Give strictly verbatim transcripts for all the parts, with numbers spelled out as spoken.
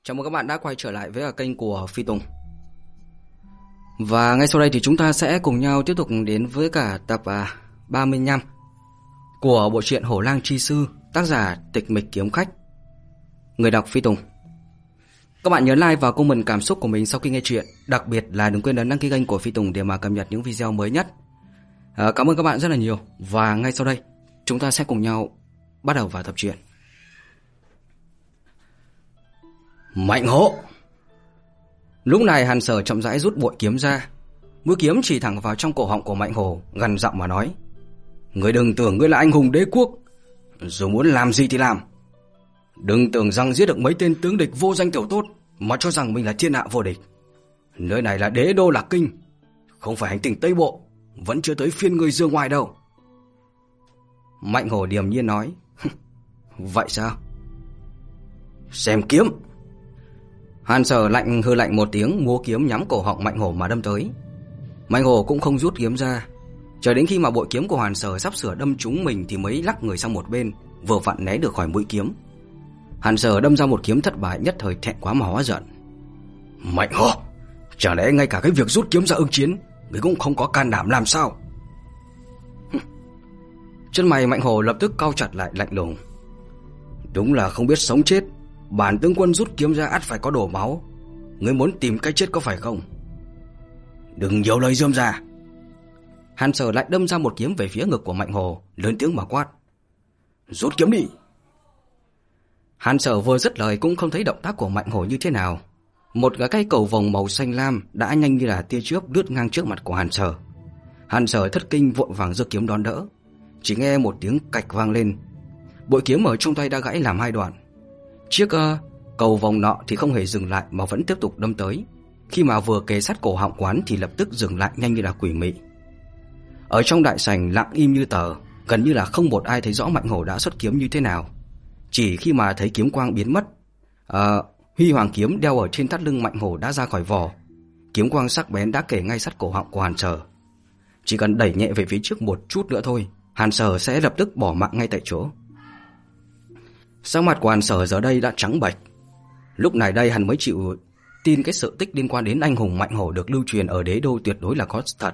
Chào mừng các bạn đã quay trở lại với kênh của Phi Tùng. Và ngay sau đây thì chúng ta sẽ cùng nhau tiếp tục đến với cả tập ba mươi lăm của bộ truyện Hổ Lang Chi Sư, tác giả Tịch Mịch Kiếm Khách. Người đọc Phi Tùng. Các bạn nhớ like và comment cảm xúc của mình sau khi nghe chuyện. Đặc biệt là đừng quên ấn đăng ký kênh của Phi Tùng để mà cập nhật những video mới nhất. à, Cảm ơn các bạn rất là nhiều. Và ngay sau đây chúng ta sẽ cùng nhau bắt đầu vào tập truyện. Mạnh Hổ. Lúc này Hàn Sở chậm rãi rút bội kiếm ra, mũi kiếm chỉ thẳng vào trong cổ họng của Mạnh Hổ, gằn giọng mà nói: "Ngươi đừng tưởng ngươi là anh hùng đế quốc, dù muốn làm gì thì làm. Đừng tưởng rằng giết được mấy tên tướng địch vô danh tiểu tốt mà cho rằng mình là thiên hạ vô địch. Nơi này là đế đô Lạc Kinh, không phải hành tinh Tây Bộ, vẫn chưa tới phiên ngươi dương ngoài đâu." Mạnh Hổ điềm nhiên nói: "Vậy sao? Xem kiếm." Hàn Sở lạnh hừ lạnh một tiếng, múa kiếm nhắm cổ họng Mạnh Hổ mà đâm tới. Mạnh Hổ cũng không rút kiếm ra, chờ đến khi mà bội kiếm của Hàn Sở sắp sửa đâm trúng mình thì mới lắc người sang một bên, vừa vặn né được khỏi mũi kiếm. Hàn Sở đâm ra một kiếm thất bại, nhất thời thẹn quá mà hóa giận. "Mạnh Hổ, chả lẽ ngay cả cái việc rút kiếm ra ứng chiến ngươi cũng không có can đảm làm sao?" Chân mày Mạnh Hổ lập tức cau chặt lại, lạnh lùng: "Đúng là không biết sống chết. Bản tướng quân rút kiếm ra ắt phải có đổ máu. Ngươi muốn tìm cách chết có phải không? Đừng nhiều lời rườm rà." Hàn Sở lại đâm ra một kiếm về phía ngực của Mạnh Hổ, lớn tiếng mà quát: "Rút kiếm đi!" Hàn Sở vừa dứt lời cũng không thấy động tác của Mạnh Hổ như thế nào. Một cái cây cầu vồng màu xanh lam đã nhanh như là tia chớp lướt ngang trước mặt của Hàn Sở. Hàn Sở thất kinh vội vàng giơ kiếm đón đỡ. Chỉ nghe một tiếng cạch vang lên, bội kiếm ở trong tay đã gãy làm hai đoạn. Chiếc uh, cầu vòng nọ thì không hề dừng lại mà vẫn tiếp tục đâm tới. Khi mà vừa kề sát cổ họng quán thì lập tức dừng lại nhanh như là quỷ mị. Ở trong đại sảnh lặng im như tờ, gần như là không một ai thấy rõ Mạnh Hổ đã xuất kiếm như thế nào. Chỉ khi mà thấy kiếm quang biến mất, uh, huy hoàng kiếm đeo ở trên thắt lưng Mạnh Hổ đã ra khỏi vỏ. Kiếm quang sắc bén đã kề ngay sát cổ họng của Hàn Sở. Chỉ cần đẩy nhẹ về phía trước một chút nữa thôi, Hàn Sở sẽ lập tức bỏ mạng ngay tại chỗ. Sắc mặt của Hàn Sở giờ đây đã trắng bệch. Lúc này đây hắn mới chịu tin cái sự tích liên quan đến anh hùng Mạnh Hổ được lưu truyền ở đế đô tuyệt đối là có thật.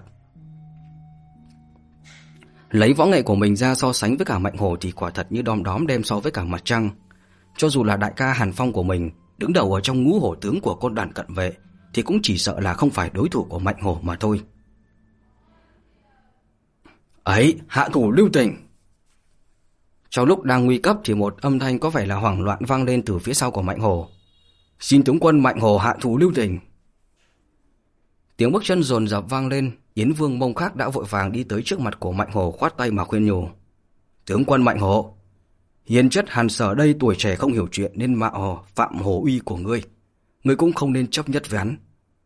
Lấy võ nghệ của mình ra so sánh với cả Mạnh Hổ thì quả thật như đom đóm đem so với cả mặt trăng. Cho dù là đại ca Hàn Phong của mình đứng đầu ở trong ngũ hổ tướng của quân đoàn cận vệ thì cũng chỉ sợ là không phải đối thủ của Mạnh Hổ mà thôi. "Ấy, hạ thủ lưu tình!" Trong lúc đang nguy cấp thì một âm thanh có vẻ là hoảng loạn vang lên từ phía sau của Mạnh Hổ: "Xin tướng quân Mạnh Hổ hạ thủ lưu tình." Tiếng bước chân dồn dập vang lên. Yến Vương Mông Khắc đã vội vàng đi tới trước mặt của Mạnh Hổ, khoát tay mà khuyên nhủ: "Tướng quân Mạnh Hổ, hiền chất Hàn Sở đây tuổi trẻ không hiểu chuyện nên mạo phạm hổ uy của ngươi, ngươi cũng không nên chấp nhất với hắn."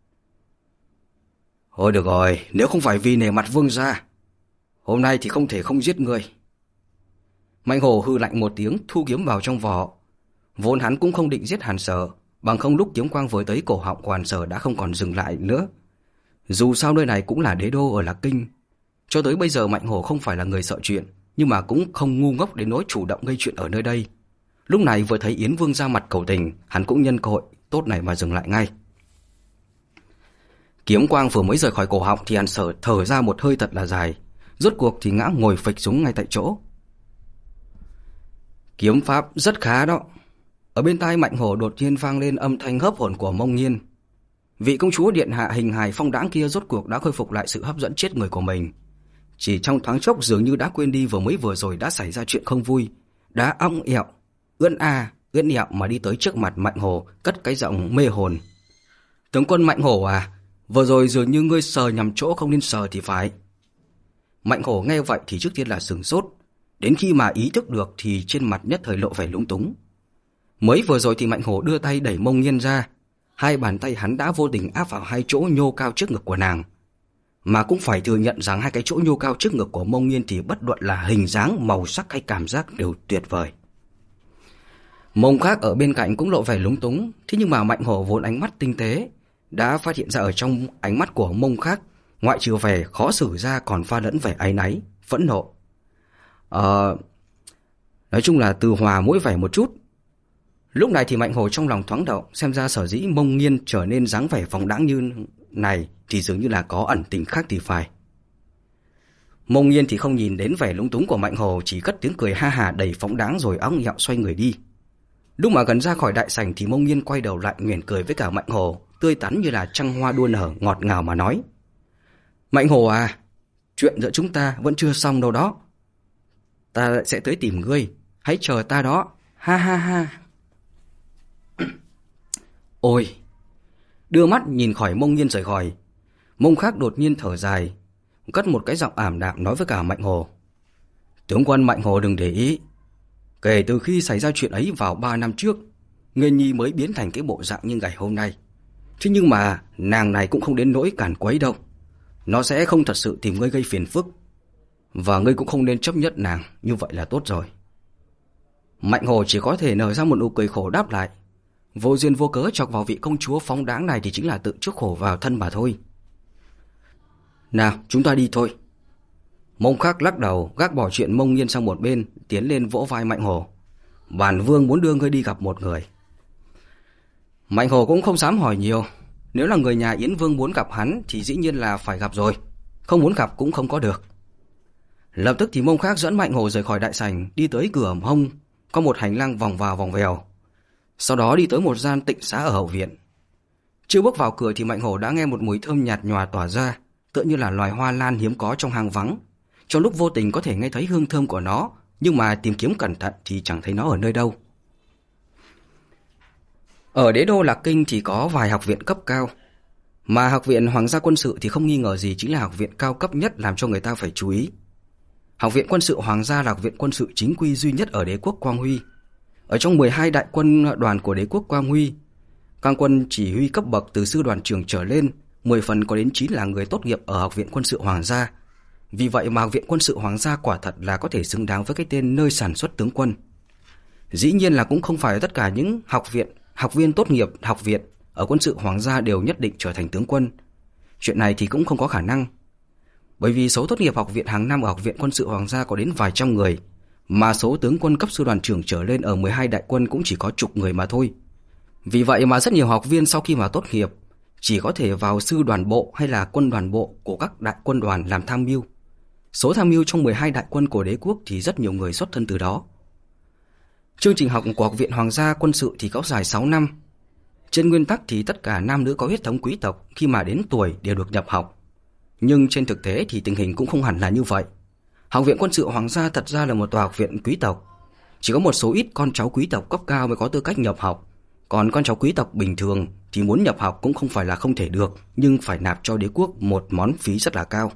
"Thôi được rồi, nếu không phải vì nể mặt vương gia, hôm nay thì không thể không giết ngươi." Mạnh Hổ hư lạnh một tiếng, thu kiếm vào trong vỏ. Vốn hắn cũng không định giết Hàn Sở, bằng không lúc kiếm quang vừa tới cổ họng của Hàn Sở đã không còn dừng lại nữa. Dù sao nơi này cũng là đế đô ở Lạc Kinh. Cho tới bây giờ Mạnh Hổ không phải là người sợ chuyện, nhưng mà cũng không ngu ngốc đến nỗi chủ động gây chuyện ở nơi đây. Lúc này vừa thấy Yến Vương ra mặt cầu tình, hắn cũng nhân cơ hội tốt này mà dừng lại ngay. Kiếm quang vừa mới rời khỏi cổ họng thì Hàn Sở thở ra một hơi thật là dài, rốt cuộc thì ngã ngồi phịch xuống ngay tại chỗ. "Kiếm pháp rất khá đó." Ở bên tai Mạnh Hổ đột nhiên vang lên âm thanh hớp hồn của Mông Nhiên. Vị công chúa điện hạ hình hài phong đãng kia rốt cuộc đã khôi phục lại sự hấp dẫn chết người của mình. Chỉ trong thoáng chốc dường như đã quên đi vừa mới vừa rồi đã xảy ra chuyện không vui, đã ong ẹo, ưỡn a, ưỡn ẹo mà đi tới trước mặt Mạnh Hổ, cất cái giọng mê hồn: "Tướng quân Mạnh Hổ à, vừa rồi dường như ngươi sờ nhầm chỗ không nên sờ thì phải." Mạnh Hổ nghe vậy thì trước tiên là sửng sốt, đến khi mà ý thức được thì trên mặt nhất thời lộ vẻ lúng túng. Mới vừa rồi thì Mạnh Hổ đưa tay đẩy Mông Nhiên ra, hai bàn tay hắn đã vô tình áp vào hai chỗ nhô cao trước ngực của nàng. Mà cũng phải thừa nhận rằng hai cái chỗ nhô cao trước ngực của Mông Nhiên thì bất luận là hình dáng, màu sắc hay cảm giác đều tuyệt vời. Mông Khắc ở bên cạnh cũng lộ vẻ lúng túng, thế nhưng mà Mạnh Hổ vốn ánh mắt tinh tế đã phát hiện ra ở trong ánh mắt của Mông Khắc, ngoại trừ vẻ khó xử ra còn pha lẫn vẻ áy náy, phẫn nộ. Ờ, nói chung là từ hòa mỗi vẻ một chút. Lúc này thì Mạnh Hồ trong lòng thoáng động, xem ra sở dĩ Mông Nghiên trở nên dáng vẻ phóng đãng như này thì dường như là có ẩn tình khác thì phải. Mông Nghiên thì không nhìn đến vẻ lúng túng của Mạnh Hồ, chỉ cất tiếng cười ha hà đầy phóng đãng rồi óng nhẹo xoay người đi. Lúc mà gần ra khỏi đại sảnh thì Mông Nghiên quay đầu lại mỉm cười với cả Mạnh Hồ, tươi tắn như là trăng hoa đua nở, ngọt ngào mà nói: Mạnh Hồ à, chuyện giữa chúng ta vẫn chưa xong đâu đó. Ta sẽ tới tìm ngươi, hãy chờ ta đó, ha ha ha. Ôi! Đưa mắt nhìn khỏi Mông Nghiên rời khỏi, Mông Khác đột nhiên thở dài, cất một cái giọng ảm đạm nói với cả Mạnh Hồ: Tướng quân Mạnh Hồ đừng để ý. Kể từ khi xảy ra chuyện ấy vào ba năm trước, Nghiên Nhi mới biến thành cái bộ dạng như ngày hôm nay. Thế nhưng mà nàng này cũng không đến nỗi cản quấy đâu. Nó sẽ không thật sự tìm ngươi gây phiền phức, và ngươi cũng không nên chấp nhất nàng, như vậy là tốt rồi. Mạnh Hồ chỉ có thể nở ra một nụ cười khổ đáp lại: Vô duyên vô cớ chọc vào vị công chúa phóng đáng này thì chính là tự chuốc khổ vào thân mà thôi. Nào, chúng ta đi thôi. Mông Khác lắc đầu, gác bỏ chuyện Mông Nghiên sang một bên, tiến lên vỗ vai Mạnh Hồ: Bản vương muốn đưa ngươi đi gặp một người. Mạnh Hồ cũng không dám hỏi nhiều. Nếu là người nhà Yến Vương muốn gặp hắn thì dĩ nhiên là phải gặp rồi, không muốn gặp cũng không có được. Lập tức thì Mông Khác dẫn Mạnh Hồ rời khỏi đại sảnh, đi tới cửa hông có một hành lang vòng vào vòng vèo, sau đó đi tới một gian tịnh xá ở hậu viện. Chưa bước vào cửa thì Mạnh Hồ đã nghe một mùi thơm nhạt nhòa tỏa ra, tựa như là loài hoa lan hiếm có trong hang vắng. Trong lúc vô tình có thể nghe thấy hương thơm của nó, nhưng mà tìm kiếm cẩn thận thì chẳng thấy nó ở nơi đâu. Ở đế đô Lạc Kinh thì có vài học viện cấp cao, mà học viện Hoàng gia quân sự thì không nghi ngờ gì chính là học viện cao cấp nhất làm cho người ta phải chú ý. Học viện quân sự Hoàng gia là học viện quân sự chính quy duy nhất ở đế quốc Quang Huy. Ở trong mười hai đại quân đoàn của đế quốc Quang Huy, các quân chỉ huy cấp bậc từ sư đoàn trưởng trở lên, mười phần có đến chín là người tốt nghiệp ở học viện quân sự Hoàng gia. Vì vậy mà học viện quân sự Hoàng gia quả thật là có thể xứng đáng với cái tên nơi sản xuất tướng quân. Dĩ nhiên là cũng không phải tất cả những học viện, học viên tốt nghiệp học viện ở quân sự Hoàng gia đều nhất định trở thành tướng quân. Chuyện này thì cũng không có khả năng. Bởi vì số tốt nghiệp học viện hàng năm ở học viện quân sự Hoàng gia có đến vài trăm người, mà số tướng quân cấp sư đoàn trưởng trở lên ở mười hai đại quân cũng chỉ có chục người mà thôi. Vì vậy mà rất nhiều học viên sau khi mà tốt nghiệp chỉ có thể vào sư đoàn bộ hay là quân đoàn bộ của các đại quân đoàn làm tham mưu. Số tham mưu trong mười hai đại quân của đế quốc thì rất nhiều người xuất thân từ đó. Chương trình học của học viện Hoàng gia quân sự thì có dài sáu năm. Trên nguyên tắc thì tất cả nam nữ có huyết thống quý tộc khi mà đến tuổi đều được nhập học. Nhưng trên thực tế thì tình hình cũng không hẳn là như vậy. Học viện quân sự Hoàng gia thật ra là một tòa học viện quý tộc. Chỉ có một số ít con cháu quý tộc cấp cao mới có tư cách nhập học. Còn con cháu quý tộc bình thường thì muốn nhập học cũng không phải là không thể được, nhưng phải nạp cho đế quốc một món phí rất là cao.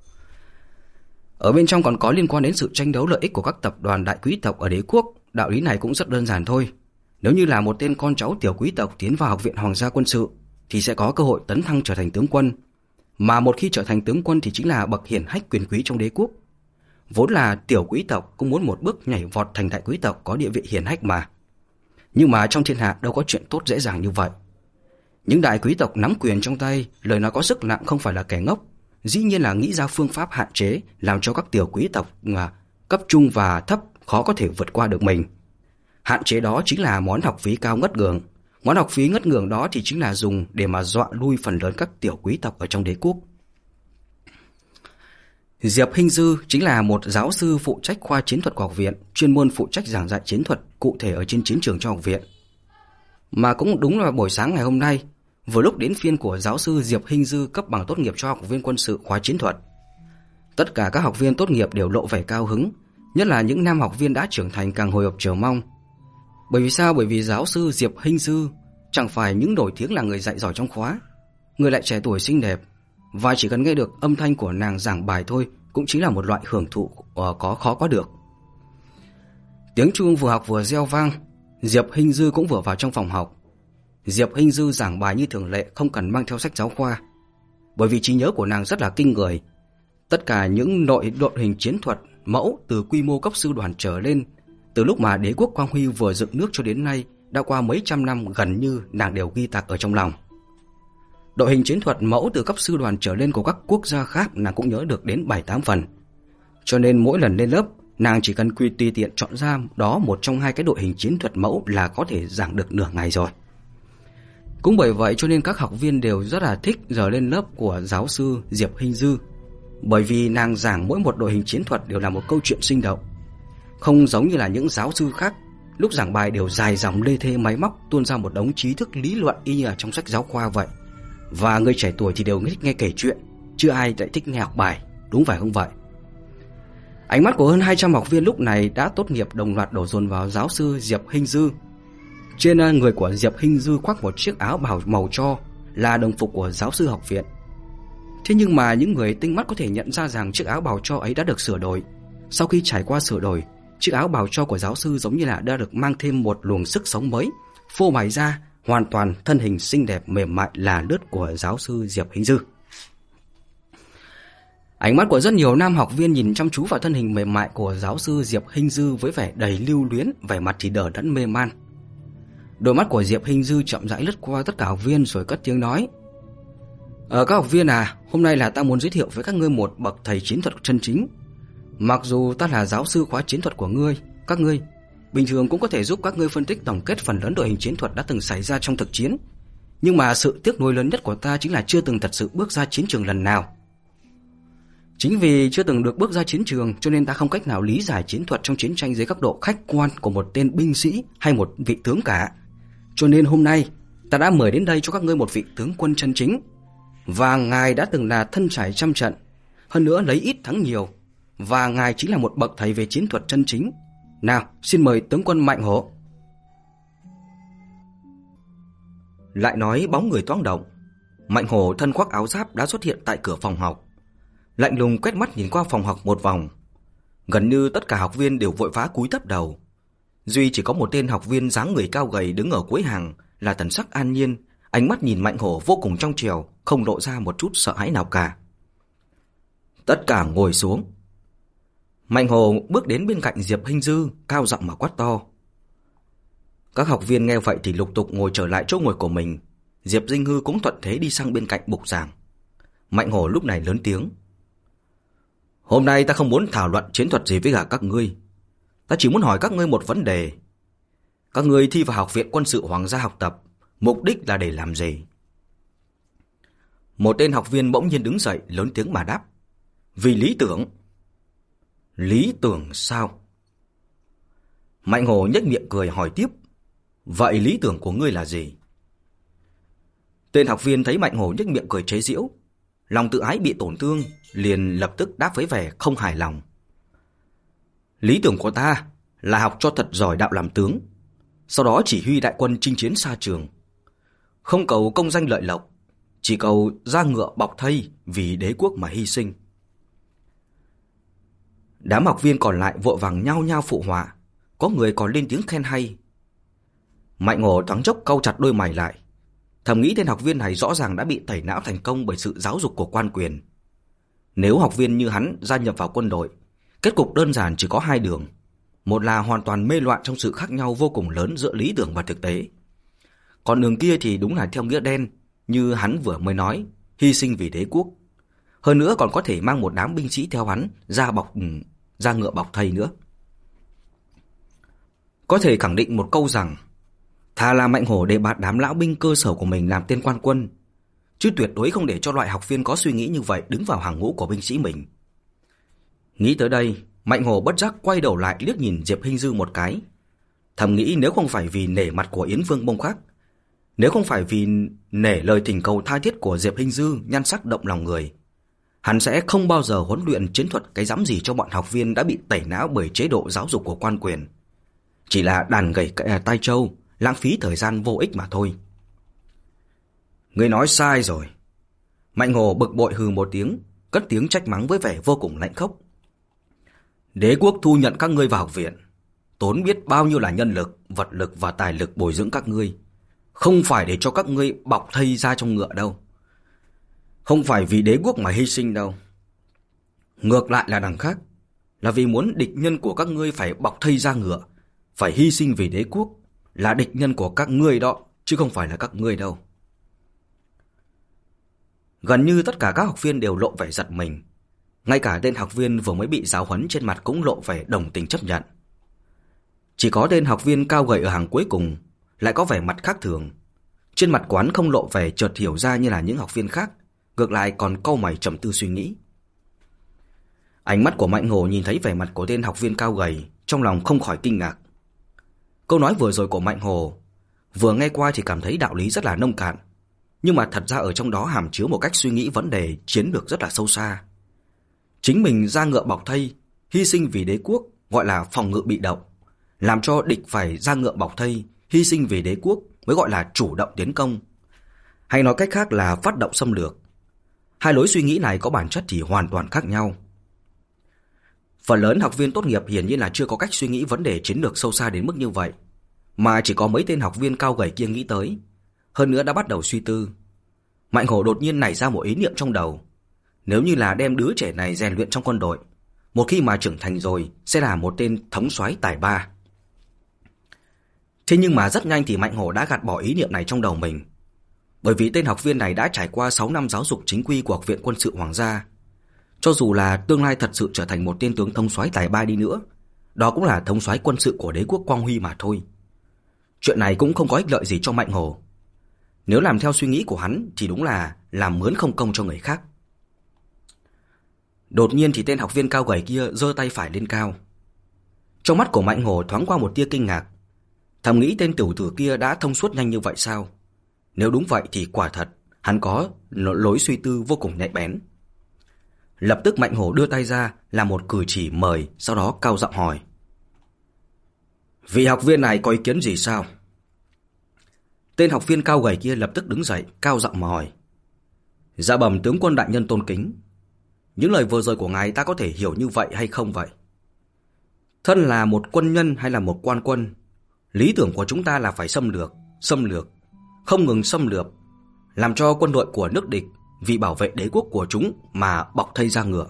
Ở bên trong còn có liên quan đến sự tranh đấu lợi ích của các tập đoàn đại quý tộc ở đế quốc. Đạo lý này cũng rất đơn giản thôi. Nếu như là một tên con cháu tiểu quý tộc tiến vào học viện Hoàng gia quân sự thì sẽ có cơ hội tấn thăng trở thành tướng quân. Mà một khi trở thành tướng quân thì chính là bậc hiển hách quyền quý trong đế quốc. Vốn là tiểu quý tộc cũng muốn một bước nhảy vọt thành đại quý tộc có địa vị hiển hách mà. Nhưng mà trong thiên hạ đâu có chuyện tốt dễ dàng như vậy. Những đại quý tộc nắm quyền trong tay, lời nói có sức nặng không phải là kẻ ngốc. Dĩ nhiên là nghĩ ra phương pháp hạn chế làm cho các tiểu quý tộc cấp trung và thấp khó có thể vượt qua được mình. Hạn chế đó chính là món học phí cao ngất ngưỡng. Món học phí ngất ngưỡng đó thì chính là dùng để mà dọa lui phần lớn các tiểu quý tộc ở trong đế quốc. Diệp Hinh Dư chính là một giáo sư phụ trách khoa chiến thuật của học viện, chuyên môn phụ trách giảng dạy chiến thuật cụ thể ở trên chiến trường cho học viện. Mà cũng đúng là buổi sáng ngày hôm nay, vừa lúc đến phiên của giáo sư Diệp Hinh Dư cấp bằng tốt nghiệp cho học viên quân sự khoa chiến thuật. Tất cả các học viên tốt nghiệp đều lộ vẻ cao hứng, nhất là những nam học viên đã trưởng thành càng hồi hộp chờ mong. Bởi vì sao? Bởi vì giáo sư Diệp Hinh Dư chẳng phải những nổi tiếng là người dạy giỏi trong khóa, người lại trẻ tuổi xinh đẹp, và chỉ cần nghe được âm thanh của nàng giảng bài thôi cũng chính là một loại hưởng thụ có khó có được. Tiếng chuông vừa học vừa reo vang, Diệp Hinh Dư cũng vừa vào trong phòng học. Diệp Hinh Dư giảng bài như thường lệ, không cần mang theo sách giáo khoa, bởi vì trí nhớ của nàng rất là kinh người. Tất cả những nội đội hình chiến thuật mẫu từ quy mô cấp sư đoàn trở lên, từ lúc mà đế quốc Quang Huy vừa dựng nước cho đến nay, đã qua mấy trăm năm, gần như nàng đều ghi tạc ở trong lòng. Đội hình chiến thuật mẫu từ cấp sư đoàn trở lên của các quốc gia khác nàng cũng nhớ được đến bảy tám phần. Cho nên mỗi lần lên lớp, Nàng chỉ cần quy tùy tiện chọn ra đó một trong hai cái đội hình chiến thuật mẫu là có thể giảng được nửa ngày rồi. Cũng bởi vậy cho nên các học viên đều rất là thích giờ lên lớp của giáo sư Diệp Hinh Dư, bởi vì nàng giảng mỗi một đội hình chiến thuật đều là một câu chuyện sinh động, không giống như là những giáo sư khác lúc giảng bài đều dài dòng lê thê máy móc tuôn ra một đống trí thức lý luận y như là trong sách giáo khoa vậy. Và người trẻ tuổi thì đều thích nghe kể chuyện, chưa ai lại thích nghe học bài, đúng phải không vậy? Ánh mắt của hơn hai trăm học viên lúc này đã tốt nghiệp đồng loạt đổ dồn vào giáo sư Diệp Hinh Dư. Trên người của Diệp Hinh Dư khoác một chiếc áo bào màu tro là đồng phục của giáo sư học viện. Thế nhưng mà những người tinh mắt có thể nhận ra rằng chiếc áo bào tro ấy đã được sửa đổi. Sau khi trải qua sửa đổi, chiếc áo bào tro của giáo sư giống như là đã được mang thêm một luồng sức sống mới, phô bày ra hoàn toàn thân hình xinh đẹp mềm mại là lướt của giáo sư Diệp Hinh Dư. Ánh mắt của rất nhiều nam học viên nhìn chăm chú vào thân hình mềm mại của giáo sư Diệp Hinh Dư với vẻ đầy lưu luyến, vẻ mặt thì đờ đẫn mê man. Đôi mắt của Diệp Hinh Dư chậm rãi lướt qua tất cả học viên rồi cất tiếng nói: Ờ các học viên à, hôm nay là ta muốn giới thiệu với các ngươi một bậc thầy chiến thuật chân chính. Mặc dù ta là giáo sư khóa chiến thuật của ngươi, các ngươi bình thường cũng có thể giúp các ngươi phân tích tổng kết phần lớn đội hình chiến thuật đã từng xảy ra trong thực chiến, nhưng mà sự tiếc nuối lớn nhất của ta chính là chưa từng thật sự bước ra chiến trường lần nào. Chính vì chưa từng được bước ra chiến trường cho nên ta không cách nào lý giải chiến thuật trong chiến tranh dưới góc độ khách quan của một tên binh sĩ hay một vị tướng cả. Cho nên hôm nay ta đã mời đến đây cho các ngươi một vị tướng quân chân chính, và ngài đã từng là thân trải trăm trận, hơn nữa lấy ít thắng nhiều, và ngài chính là một bậc thầy về chiến thuật chân chính. Nào, xin mời tướng quân Mạnh Hổ. Lại nói bóng người thoáng động, Mạnh Hổ thân khoác áo giáp đã xuất hiện tại cửa phòng học, lạnh lùng quét mắt nhìn qua phòng học một vòng. Gần như tất cả học viên đều vội vã cúi thấp đầu, duy chỉ có một tên học viên dáng người cao gầy đứng ở cuối hàng là thần sắc an nhiên, ánh mắt nhìn Mạnh Hổ vô cùng trong trẻo, không lộ ra một chút sợ hãi nào cả. Tất cả ngồi xuống. Mạnh Hổ bước đến bên cạnh Diệp Hinh Dư, cao giọng mà quát to. Các học viên nghe vậy thì lục tục ngồi trở lại chỗ ngồi của mình. Diệp Hinh Dư cũng thuận thế đi sang bên cạnh bục giảng. Mạnh Hổ lúc này lớn tiếng: Hôm nay ta không muốn thảo luận chiến thuật gì với cả các ngươi. Ta chỉ muốn hỏi các ngươi một vấn đề. Các ngươi thi vào Học viện Quân sự Hoàng gia học tập, mục đích là để làm gì? Một tên học viên bỗng nhiên đứng dậy lớn tiếng mà đáp: Vì lý tưởng. Lý tưởng sao? Mạnh Hổ nhếch miệng cười hỏi tiếp: Vậy lý tưởng của ngươi là gì? Tên học viên thấy Mạnh Hổ nhếch miệng cười chế giễu, lòng tự ái bị tổn thương, liền lập tức đáp với vẻ không hài lòng: Lý tưởng của ta là học cho thật giỏi đạo làm tướng, sau đó chỉ huy đại quân chinh chiến xa trường, không cầu công danh lợi lộc, chỉ cầu ra ngựa bọc thây vì đế quốc mà hy sinh. Đám học viên còn lại vội vàng nhao nhao phụ họa, có người còn lên tiếng khen hay. Mạnh Hổ thoáng chốc cau chặt đôi mày lại, thầm nghĩ tên học viên này rõ ràng đã bị tẩy não thành công bởi sự giáo dục của quan quyền. Nếu học viên như hắn gia nhập vào quân đội, kết cục đơn giản chỉ có hai đường. Một là hoàn toàn mê loạn trong sự khác nhau vô cùng lớn giữa lý tưởng và thực tế. Còn đường kia thì đúng là theo nghĩa đen, như hắn vừa mới nói, hy sinh vì đế quốc. Hơn nữa còn có thể mang một đám binh sĩ theo hắn ra bọc ra ngựa bọc thây nữa. Có thể khẳng định một câu rằng, thà là Mạnh Hổ để bạt đám lão binh cơ sở của mình làm tên quan quân, chứ tuyệt đối không để cho loại học viên có suy nghĩ như vậy đứng vào hàng ngũ của binh sĩ mình. Nghĩ tới đây, Mạnh Hổ bất giác quay đầu lại liếc nhìn Diệp Hinh Dư một cái, thầm nghĩ nếu không phải vì nể mặt của Yến Vương Bông Khắc, nếu không phải vì nể lời thỉnh cầu tha thiết của Diệp Hinh Dư nhan sắc động lòng người, hắn sẽ không bao giờ huấn luyện chiến thuật cái dám gì cho bọn học viên đã bị tẩy não bởi chế độ giáo dục của quan quyền. Chỉ là đàn gậy tai trâu, lãng phí thời gian vô ích mà thôi. Ngươi nói sai rồi. Mạnh Hổ bực bội hừ một tiếng, cất tiếng trách mắng với vẻ vô cùng lạnh khốc. Đế quốc thu nhận các ngươi vào học viện, tốn biết bao nhiêu là nhân lực, vật lực và tài lực bồi dưỡng các ngươi, không phải để cho các ngươi bọc thây ra trong ngựa đâu. Không phải vì đế quốc mà hy sinh đâu. Ngược lại là đằng khác, là vì muốn địch nhân của các ngươi phải bọc thây ra ngựa, phải hy sinh vì đế quốc, là địch nhân của các ngươi đó, chứ không phải là các ngươi đâu. Gần như tất cả các học viên đều lộ vẻ giật mình. Ngay cả tên học viên vừa mới bị giáo huấn trên mặt cũng lộ vẻ đồng tình chấp nhận. Chỉ có tên học viên cao gầy ở hàng cuối cùng lại có vẻ mặt khác thường. Trên mặt quán không lộ vẻ chợt hiểu ra như là những học viên khác, ngược lại còn cau mày trầm tư suy nghĩ. Ánh mắt của Mạnh Hổ nhìn thấy vẻ mặt của tên học viên cao gầy, trong lòng không khỏi kinh ngạc. Câu nói vừa rồi của Mạnh Hổ vừa nghe qua thì cảm thấy đạo lý rất là nông cạn, nhưng mà thật ra ở trong đó hàm chứa một cách suy nghĩ vấn đề chiến lược rất là sâu xa. Chính mình ra ngựa bọc thây, hy sinh vì đế quốc gọi là phòng ngự bị động, làm cho địch phải ra ngựa bọc thây, hy sinh vì đế quốc mới gọi là chủ động tiến công, hay nói cách khác là phát động xâm lược. Hai lối suy nghĩ này có bản chất thì hoàn toàn khác nhau. Phần lớn học viên tốt nghiệp hiển nhiên là chưa có cách suy nghĩ vấn đề chiến lược sâu xa đến mức như vậy, mà chỉ có mấy tên học viên cao gầy kia nghĩ tới, hơn nữa đã bắt đầu suy tư. Mạnh Hổ đột nhiên nảy ra một ý niệm trong đầu. Nếu như là đem đứa trẻ này rèn luyện trong quân đội, một khi mà trưởng thành rồi sẽ là một tên thống soái tài ba. Thế nhưng mà rất nhanh thì Mạnh Hổ đã gạt bỏ ý niệm này trong đầu mình. Bởi vì tên học viên này đã trải qua sáu năm giáo dục chính quy của Học viện Quân sự Hoàng gia. Cho dù là tương lai thật sự trở thành một tên tướng thống soái tài ba đi nữa, đó cũng là thống soái quân sự của đế quốc Quang Huy mà thôi. Chuyện này cũng không có ích lợi gì cho Mạnh Hổ. Nếu làm theo suy nghĩ của hắn thì đúng là làm mướn không công cho người khác. Đột nhiên thì tên học viên cao gầy kia giơ tay phải lên cao. Trong mắt của Mạnh Hổ thoáng qua một tia kinh ngạc, thầm nghĩ tên tiểu tử kia đã thông suốt nhanh như vậy sao? Nếu đúng vậy thì quả thật hắn có lối suy tư vô cùng nhạy bén. Lập tức Mạnh Hổ đưa tay ra làm một cử chỉ mời, sau đó cao giọng hỏi: "Vị học viên này có ý kiến gì sao?" Tên học viên cao gầy kia lập tức đứng dậy, cao giọng mà hỏi: "Dạ bẩm tướng quân đại nhân tôn kính, những lời vừa rồi của ngài ta có thể hiểu như vậy hay không vậy? Thân là một quân nhân hay là một quan quân, lý tưởng của chúng ta là phải xâm lược, xâm lược, không ngừng xâm lược, làm cho quân đội của nước địch vì bảo vệ đế quốc của chúng mà bọc thây ra ngựa."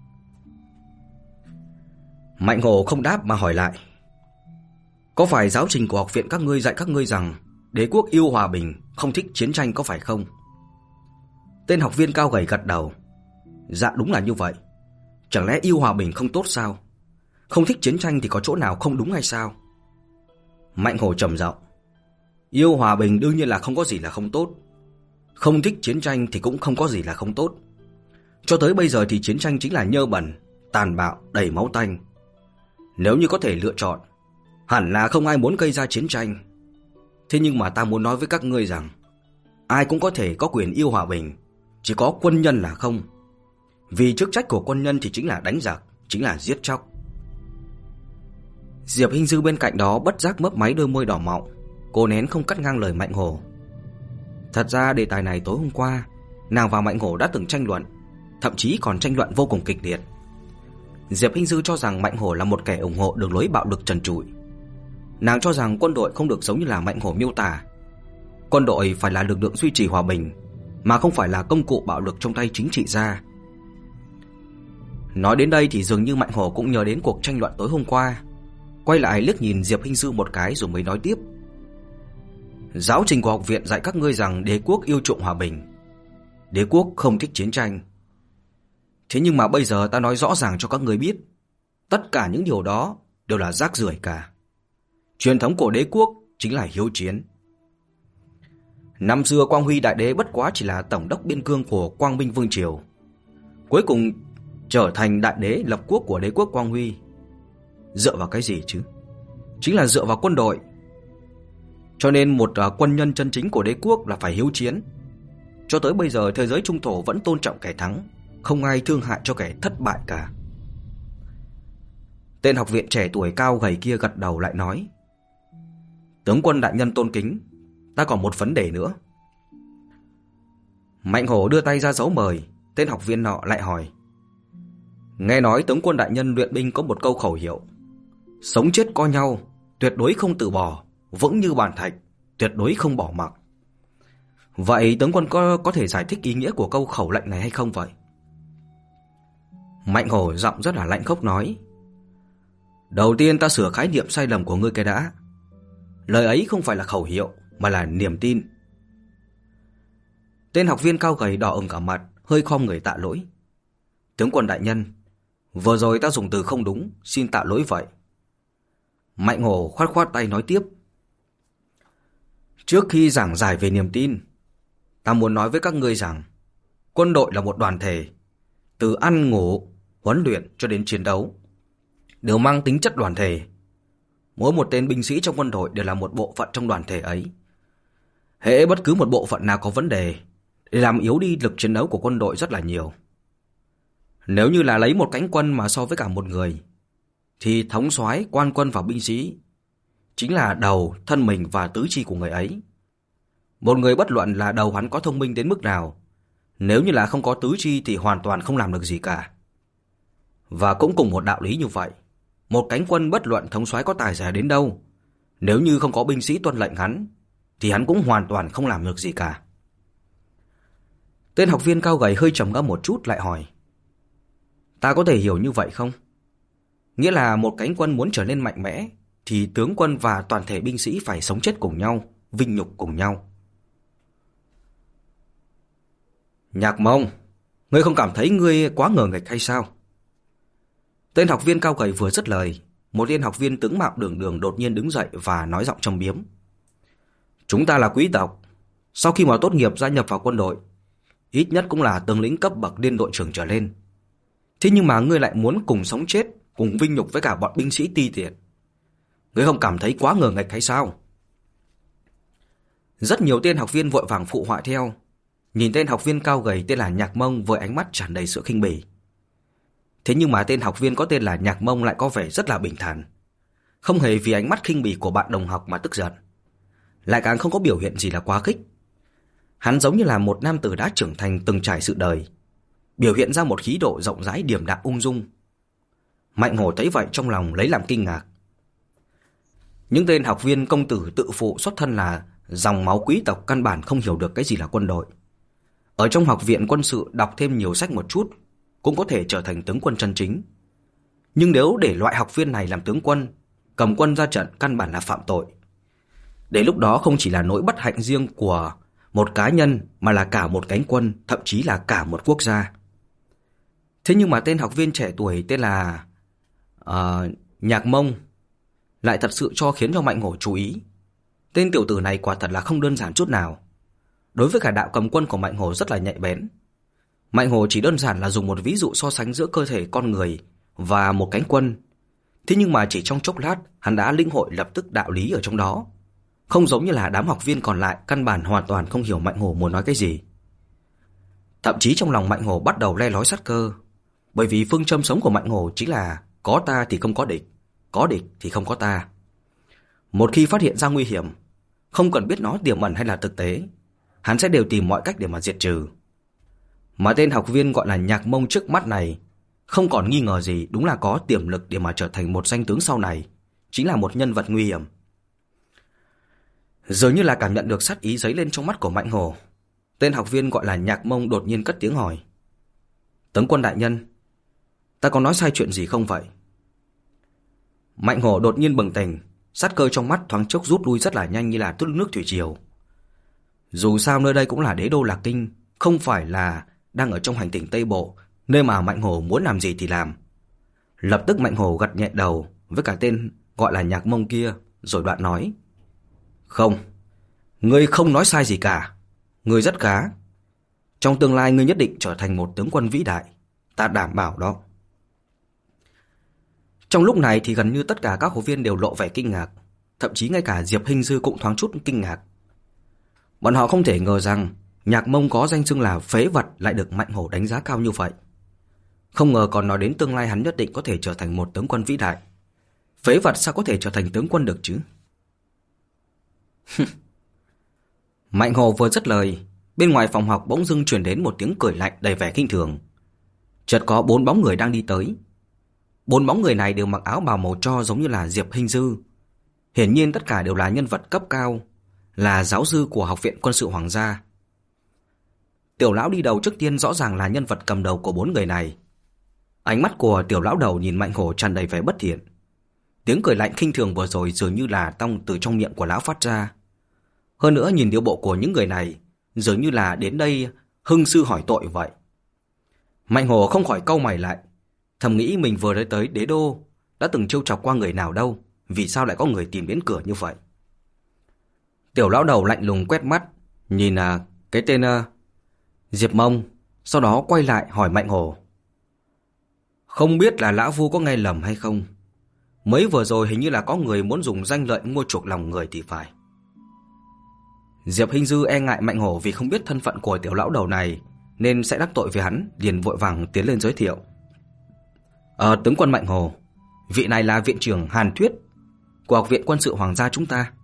Mạnh Hổ không đáp mà hỏi lại: "Có phải giáo trình của học viện các ngươi dạy các ngươi rằng đế quốc yêu hòa bình, không thích chiến tranh có phải không?" Tên học viên cao gầy gật đầu: "Dạ đúng là như vậy. Chẳng lẽ yêu hòa bình không tốt sao? Không thích chiến tranh thì có chỗ nào không đúng hay sao?" Mạnh Hổ trầm giọng: "Yêu hòa bình đương nhiên là không có gì là không tốt. Không thích chiến tranh thì cũng không có gì là không tốt. Cho tới bây giờ thì chiến tranh chính là nhơ bẩn, tàn bạo, đầy máu tanh. Nếu như có thể lựa chọn, hẳn là không ai muốn gây ra chiến tranh. Thế nhưng mà ta muốn nói với các ngươi rằng, ai cũng có thể có quyền yêu hòa bình, chỉ có quân nhân là không. Vì chức trách của quân nhân thì chính là đánh giặc, chính là giết chóc." Diệp Hinh Dư bên cạnh đó bất giác mấp máy đôi môi đỏ mọng, cô nén không cắt ngang lời Mạnh Hổ. Thật ra đề tài này tối hôm qua nàng và Mạnh Hổ đã từng tranh luận, thậm chí còn tranh luận vô cùng kịch liệt. Diệp Hinh Dư cho rằng Mạnh Hổ là một kẻ ủng hộ đường lối bạo lực trần trụi. Nàng cho rằng quân đội không được giống như là Mạnh Hổ miêu tả. Quân đội phải là lực lượng duy trì hòa bình, mà không phải là công cụ bạo lực trong tay chính trị gia. Nói đến đây thì dường như Mạnh Hổ cũng nhớ đến cuộc tranh luận tối hôm qua, quay lại liếc nhìn Diệp Hinh Dư một cái rồi mới nói tiếp: "Giáo trình của học viện dạy các ngươi rằng đế quốc yêu chuộng hòa bình, đế quốc không thích chiến tranh. Thế nhưng mà bây giờ ta nói rõ ràng cho các ngươi biết, tất cả những điều đó đều là rác rưởi cả. Truyền thống của đế quốc chính là hiếu chiến. Năm xưa Quang Huy đại đế bất quá chỉ là tổng đốc biên cương của Quang Minh vương triều, cuối cùng trở thành đại đế lập quốc của đế quốc Quang Huy. Dựa vào cái gì chứ? Chính là dựa vào quân đội. Cho nên một uh, quân nhân chân chính của đế quốc là phải hiếu chiến. Cho tới bây giờ thế giới trung thổ vẫn tôn trọng kẻ thắng, không ai thương hại cho kẻ thất bại cả." Tên học viện trẻ tuổi cao gầy kia gật đầu lại nói: "Tướng quân đại nhân tôn kính, ta còn một vấn đề nữa." Mạnh Hổ đưa tay ra dấu mời. Tên học viên nọ lại hỏi: "Nghe nói tướng quân đại nhân luyện binh có một câu khẩu hiệu: sống chết co nhau, tuyệt đối không từ bỏ, vững như bàn thạch, tuyệt đối không bỏ mặc. Vậy tướng quân có có thể giải thích ý nghĩa của câu khẩu lệnh này hay không vậy?" Mạnh Hổ giọng rất là lạnh khốc nói: "Đầu tiên ta sửa khái niệm sai lầm của ngươi cái đã. Lời ấy không phải là khẩu hiệu mà là niềm tin." Tên học viên cao gầy đỏ ửng cả mặt, hơi khom người tạ lỗi: Tướng quân đại nhân, vừa rồi ta dùng từ không đúng, xin tạ lỗi vậy. Mạnh Hổ khoát khoát tay nói tiếp. Trước khi giảng giải về niềm tin, ta muốn nói với các ngươi rằng quân đội là một đoàn thể, từ ăn ngủ, huấn luyện cho đến chiến đấu đều mang tính chất đoàn thể. Mỗi một tên binh sĩ trong quân đội đều là một bộ phận trong đoàn thể ấy. Hễ bất cứ một bộ phận nào có vấn đề để làm yếu đi lực chiến đấu của quân đội rất là nhiều. Nếu như là lấy một cánh quân mà so với cả một người, thì thống soái, quan quân và binh sĩ chính là đầu, thân mình và tứ chi của người ấy. Một người bất luận là đầu hắn có thông minh đến mức nào, nếu như là không có tứ chi thì hoàn toàn không làm được gì cả. Và cũng cùng một đạo lý như vậy, một cánh quân bất luận thống soái có tài giỏi đến đâu, nếu như không có binh sĩ tuân lệnh hắn, thì hắn cũng hoàn toàn không làm được gì cả. Tên học viên cao gầy hơi trầm ngâm một chút lại hỏi. Ta có thể hiểu như vậy không? Nghĩa là một cánh quân muốn trở nên mạnh mẽ thì tướng quân và toàn thể binh sĩ phải sống chết cùng nhau, vinh nhục cùng nhau. Nhạc Mông, ngươi không cảm thấy ngươi quá ngờ nghệch hay sao? Tên học viên cao gầy vừa dứt lời, một tên học viên tướng mạo đường đường đột nhiên đứng dậy và nói giọng trầm biếm. Chúng ta là quý tộc, sau khi mà tốt nghiệp gia nhập vào quân đội, ít nhất cũng là tướng lĩnh cấp bậc liên đội trưởng trở lên. Thế nhưng mà ngươi lại muốn cùng sống chết, cùng vinh nhục với cả bọn binh sĩ ti tiện. Ngươi không cảm thấy quá ngờ nghệch hay sao? Rất nhiều tên học viên vội vàng phụ họa theo, nhìn tên học viên cao gầy tên là Nhạc Mông với ánh mắt tràn đầy sự khinh bỉ. Thế nhưng mà tên học viên có tên là Nhạc Mông lại có vẻ rất là bình thản, không hề vì ánh mắt khinh bỉ của bạn đồng học mà tức giận, lại càng không có biểu hiện gì là quá khích. Hắn giống như là một nam tử đã trưởng thành từng trải sự đời, biểu hiện ra một khí độ rộng rãi điềm đạm ung dung. Mạnh Hổ thấy vậy trong lòng lấy làm kinh ngạc. Những tên học viên công tử tự phụ xuất thân là dòng máu quý tộc căn bản không hiểu được cái gì là quân đội. Ở trong học viện quân sự đọc thêm nhiều sách một chút cũng có thể trở thành tướng quân chân chính. Nhưng nếu để loại học viên này làm tướng quân, cầm quân ra trận căn bản là phạm tội. Đến lúc đó không chỉ là nỗi bất hạnh riêng của một cá nhân mà là cả một cánh quân, thậm chí là cả một quốc gia. Thế nhưng mà tên học viên trẻ tuổi tên là uh, Nhạc Mông lại thật sự cho khiến cho Mạnh Hổ chú ý. Tên tiểu tử này quả thật là không đơn giản chút nào. Đối với cả đạo cầm quân của Mạnh Hổ rất là nhạy bén. Mạnh Hổ chỉ đơn giản là dùng một ví dụ so sánh giữa cơ thể con người và một cánh quân. Thế nhưng mà chỉ trong chốc lát, hắn đã lĩnh hội lập tức đạo lý ở trong đó. Không giống như là đám học viên còn lại căn bản hoàn toàn không hiểu Mạnh Hổ muốn nói cái gì. Thậm chí trong lòng Mạnh Hổ bắt đầu le lói sát cơ. Bởi vì phương châm sống của Mạnh Hổ chính là có ta thì không có địch, có địch thì không có ta. Một khi phát hiện ra nguy hiểm, không cần biết nó tiềm ẩn hay là thực tế, hắn sẽ đều tìm mọi cách để mà diệt trừ. Mà tên học viên gọi là Nhạc Mông trước mắt này không còn nghi ngờ gì, đúng là có tiềm lực để mà trở thành một danh tướng sau này, chính là một nhân vật nguy hiểm. Dường như là cảm nhận được sát ý dấy lên trong mắt của Mạnh Hổ, tên học viên gọi là Nhạc Mông đột nhiên cất tiếng hỏi. Tướng quân đại nhân, ta có nói sai chuyện gì không vậy? Mạnh Hổ đột nhiên bừng tỉnh, sát cơ trong mắt thoáng chốc rút lui rất là nhanh như là tức nước thủy triều. Dù sao nơi đây cũng là đế đô Lạc Kinh, không phải là đang ở trong hành tinh Tây Bộ, nơi mà Mạnh Hổ muốn làm gì thì làm. Lập tức Mạnh Hổ gật nhẹ đầu với cả tên gọi là Nhạc Mông kia, rồi đoạn nói. Không, ngươi không nói sai gì cả. Ngươi rất khá. Trong tương lai ngươi nhất định trở thành một tướng quân vĩ đại, ta đảm bảo đó. Trong lúc này thì gần như tất cả các học viên đều lộ vẻ kinh ngạc, thậm chí ngay cả Diệp Hinh Dư cũng thoáng chút kinh ngạc. Bọn họ không thể ngờ rằng Nhạc Mông có danh xưng là phế vật lại được Mạnh Hổ đánh giá cao như vậy. Không ngờ còn nói đến tương lai hắn nhất định có thể trở thành một tướng quân vĩ đại. Phế vật sao có thể trở thành tướng quân được chứ? Mạnh Hổ vừa dứt lời, bên ngoài phòng học bỗng dưng truyền đến một tiếng cười lạnh đầy vẻ khinh thường. Chợt có bốn bóng người đang đi tới. Bốn bóng người này đều mặc áo bào màu tro giống như là Diệp Hinh Dư. Hiển nhiên tất cả đều là nhân vật cấp cao, là giáo sư của Học viện Quân sự Hoàng gia. Tiểu lão đi đầu trước tiên rõ ràng là nhân vật cầm đầu của bốn người này. Ánh mắt của tiểu lão đầu nhìn Mạnh Hổ tràn đầy vẻ bất thiện. Tiếng cười lạnh khinh thường vừa rồi dường như là tông từ trong miệng của lão phát ra. Hơn nữa nhìn điệu bộ của những người này dường như là đến đây hưng sư hỏi tội vậy. Mạnh Hổ không khỏi cau mày lại, thầm nghĩ mình vừa tới tới đế đô, đã từng trêu chọc qua người nào đâu, vì sao lại có người tìm đến cửa như vậy. Tiểu lão đầu lạnh lùng quét mắt, nhìn à, cái tên à, Diệp Mông, sau đó quay lại hỏi Mạnh Hổ. Không biết là lão phu có nghe lầm hay không? Mới vừa rồi hình như là có người muốn dùng danh lợi mua chuộc lòng người thì phải. Diệp Hinh Dư e ngại Mạnh Hổ vì không biết thân phận của tiểu lão đầu này nên sẽ đắc tội với hắn, liền vội vàng tiến lên giới thiệu. Ờ, tướng quân Mạnh Hổ, vị này là viện trưởng Hàn Thuyết của Học viện Quân sự Hoàng gia chúng ta.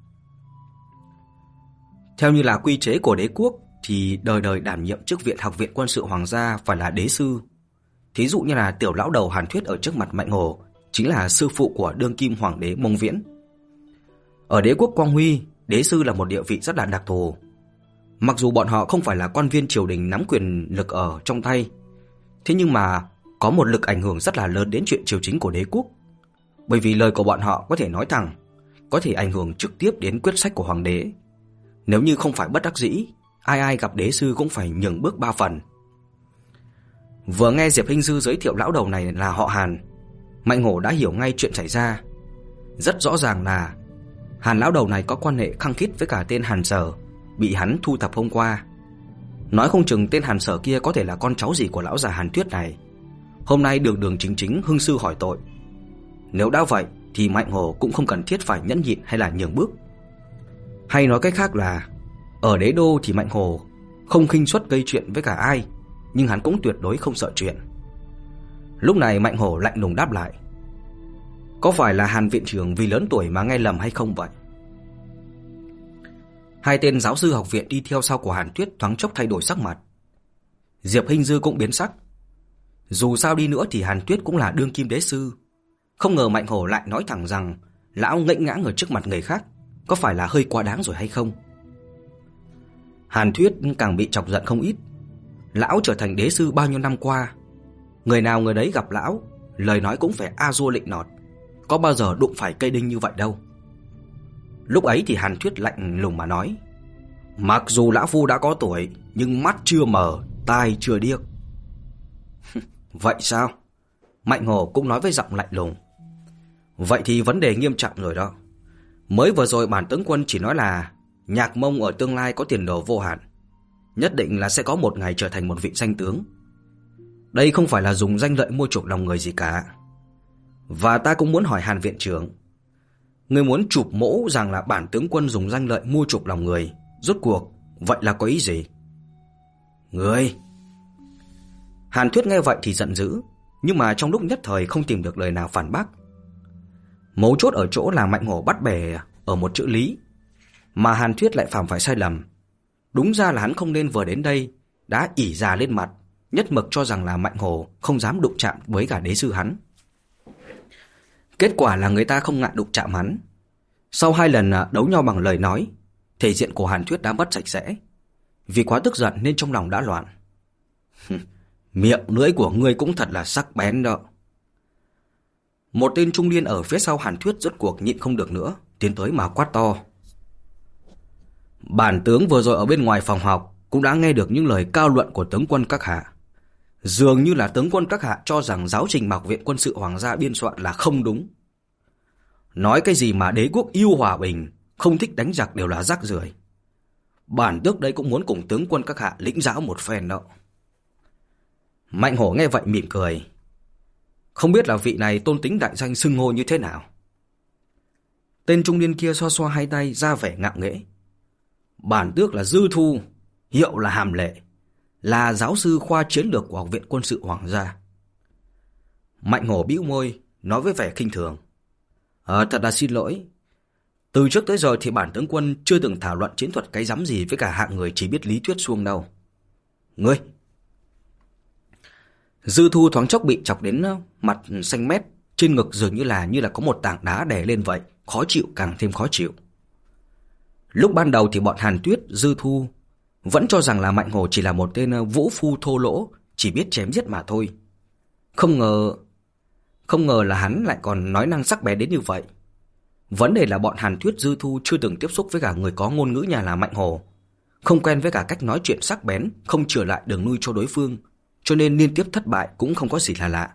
Theo như là quy chế của đế quốc thì đời đời đảm nhiệm chức viện Học viện Quân sự Hoàng gia phải là đế sư. Thí dụ như là tiểu lão đầu Hàn Thuyết ở trước mặt Mạnh Hổ chính là sư phụ của đương kim hoàng đế Mông Viễn. Ở đế quốc Quang Huy, đế sư là một địa vị rất là đặc thù. Mặc dù bọn họ không phải là quan viên triều đình nắm quyền lực ở trong tay, thế nhưng mà có một lực ảnh hưởng rất là lớn đến chuyện triều chính của đế quốc. Bởi vì lời của bọn họ có thể nói thẳng, có thể ảnh hưởng trực tiếp đến quyết sách của hoàng đế. Nếu như không phải bất đắc dĩ, ai ai gặp đế sư cũng phải nhường bước ba phần. Vừa nghe Diệp Hinh Dư giới thiệu lão đầu này là họ Hàn, Mạnh Hổ đã hiểu ngay chuyện xảy ra. Rất rõ ràng là Hàn lão đầu này có quan hệ khăng khít với cả tên Hàn Sở bị hắn thu thập hôm qua. Nói không chừng tên Hàn Sở kia có thể là con cháu gì của lão già Hàn Thuyết này, hôm nay đường đường chính chính hưng sư hỏi tội. Nếu đã vậy thì Mạnh Hổ cũng không cần thiết phải nhẫn nhịn hay là nhường bước. Hay nói cách khác là ở đế đô thì Mạnh Hổ không khinh suất gây chuyện với cả ai, nhưng hắn cũng tuyệt đối không sợ chuyện. Lúc này Mạnh Hổ lạnh lùng đáp lại. Có phải là Hàn viện trưởng vì lớn tuổi mà nghe lầm hay không vậy? Hai tên giáo sư học viện đi theo sau của Hàn Thuyết thoáng chốc thay đổi sắc mặt. Diệp Hinh Dư cũng biến sắc. Dù sao đi nữa thì Hàn Thuyết cũng là đương kim đế sư. Không ngờ Mạnh Hổ lại nói thẳng rằng lão ngễnh ngãng ở trước mặt người khác, có phải là hơi quá đáng rồi hay không? Hàn Thuyết càng bị chọc giận không ít. Lão trở thành đế sư bao nhiêu năm qua, người nào người đấy gặp lão, lời nói cũng phải a dua lịnh nọt, có bao giờ đụng phải cây đinh như vậy đâu. Lúc ấy thì Hàn Thuyết lạnh lùng mà nói, mặc dù lão phu đã có tuổi, nhưng mắt chưa mờ, tai chưa điếc. Vậy sao? Mạnh Hổ cũng nói với giọng lạnh lùng. Vậy thì vấn đề nghiêm trọng rồi đó. Mới vừa rồi bản tướng quân chỉ nói là Nhạc Mông ở tương lai có tiền đồ vô hạn, nhất định là sẽ có một ngày trở thành một vị danh tướng. Đây không phải là dùng danh lợi mua chuộc lòng người gì cả. Và ta cũng muốn hỏi Hàn viện trưởng, người muốn chụp mỗ rằng là bản tướng quân dùng danh lợi mua chuộc lòng người, rốt cuộc vậy là có ý gì? Người! Hàn Thuyết nghe vậy thì giận dữ, nhưng mà trong lúc nhất thời không tìm được lời nào phản bác. Mấu chốt ở chỗ là Mạnh Hổ bắt bẻ ở một chữ lý, mà Hàn Thuyết lại phạm phải sai lầm. Đúng ra là hắn không nên vừa đến đây đã ỉ già lên mặt, nhất mực cho rằng là Mạnh Hổ không dám đụng chạm với cả đế sư hắn. Kết quả là người ta không ngại đụng chạm hắn. Sau hai lần đấu nhau bằng lời nói, thể diện của Hàn Thuyết đã mất sạch sẽ. Vì quá tức giận nên trong lòng đã loạn. Miệng lưỡi của ngươi cũng thật là sắc bén đó. Một tên trung niên ở phía sau Hàn Thuyết rốt cuộc nhịn không được nữa, tiến tới mà quát to. Bản tướng vừa rồi ở bên ngoài phòng học cũng đã nghe được những lời cao luận của tướng quân các hạ. Dường như là tướng quân các hạ cho rằng giáo trình mà Học viện Quân sự Hoàng gia biên soạn là không đúng. Nói cái gì mà đế quốc yêu hòa bình, không thích đánh giặc đều là rác rưởi. Bản tước đây cũng muốn cùng tướng quân các hạ lĩnh giáo một phen đó. Mạnh Hổ nghe vậy mỉm cười. Không biết là vị này tôn tính đại danh xưng hô như thế nào. Tên trung niên kia xoa xoa hai tay ra vẻ ngạo nghễ. Bản tước là Dư Thu, hiệu là Hàm Lệ, là giáo sư khoa chiến lược của Học viện Quân sự Hoàng gia. Mạnh Hổ bĩu môi, nói với vẻ khinh thường. Ờ, thật là xin lỗi. Từ trước tới giờ thì bản tướng quân chưa từng thảo luận chiến thuật cái rắm gì với cả hạng người chỉ biết lý thuyết suông đâu. Ngươi! Dư Thu thoáng chốc bị chọc đến mặt xanh mét, trên ngực dường như là như là có một tảng đá đè lên vậy, khó chịu càng thêm khó chịu. Lúc ban đầu thì bọn Hàn Tuyết, Dư Thu vẫn cho rằng là Mạnh Hổ chỉ là một tên vũ phu thô lỗ, chỉ biết chém giết mà thôi. Không ngờ, không ngờ là hắn lại còn nói năng sắc bén đến như vậy. Vấn đề là bọn Hàn Tuyết, Dư Thu chưa từng tiếp xúc với cả người có ngôn ngữ nhà là Mạnh Hổ, không quen với cả cách nói chuyện sắc bén, không trở lại đường lui cho đối phương, cho nên liên tiếp thất bại cũng không có gì là lạ.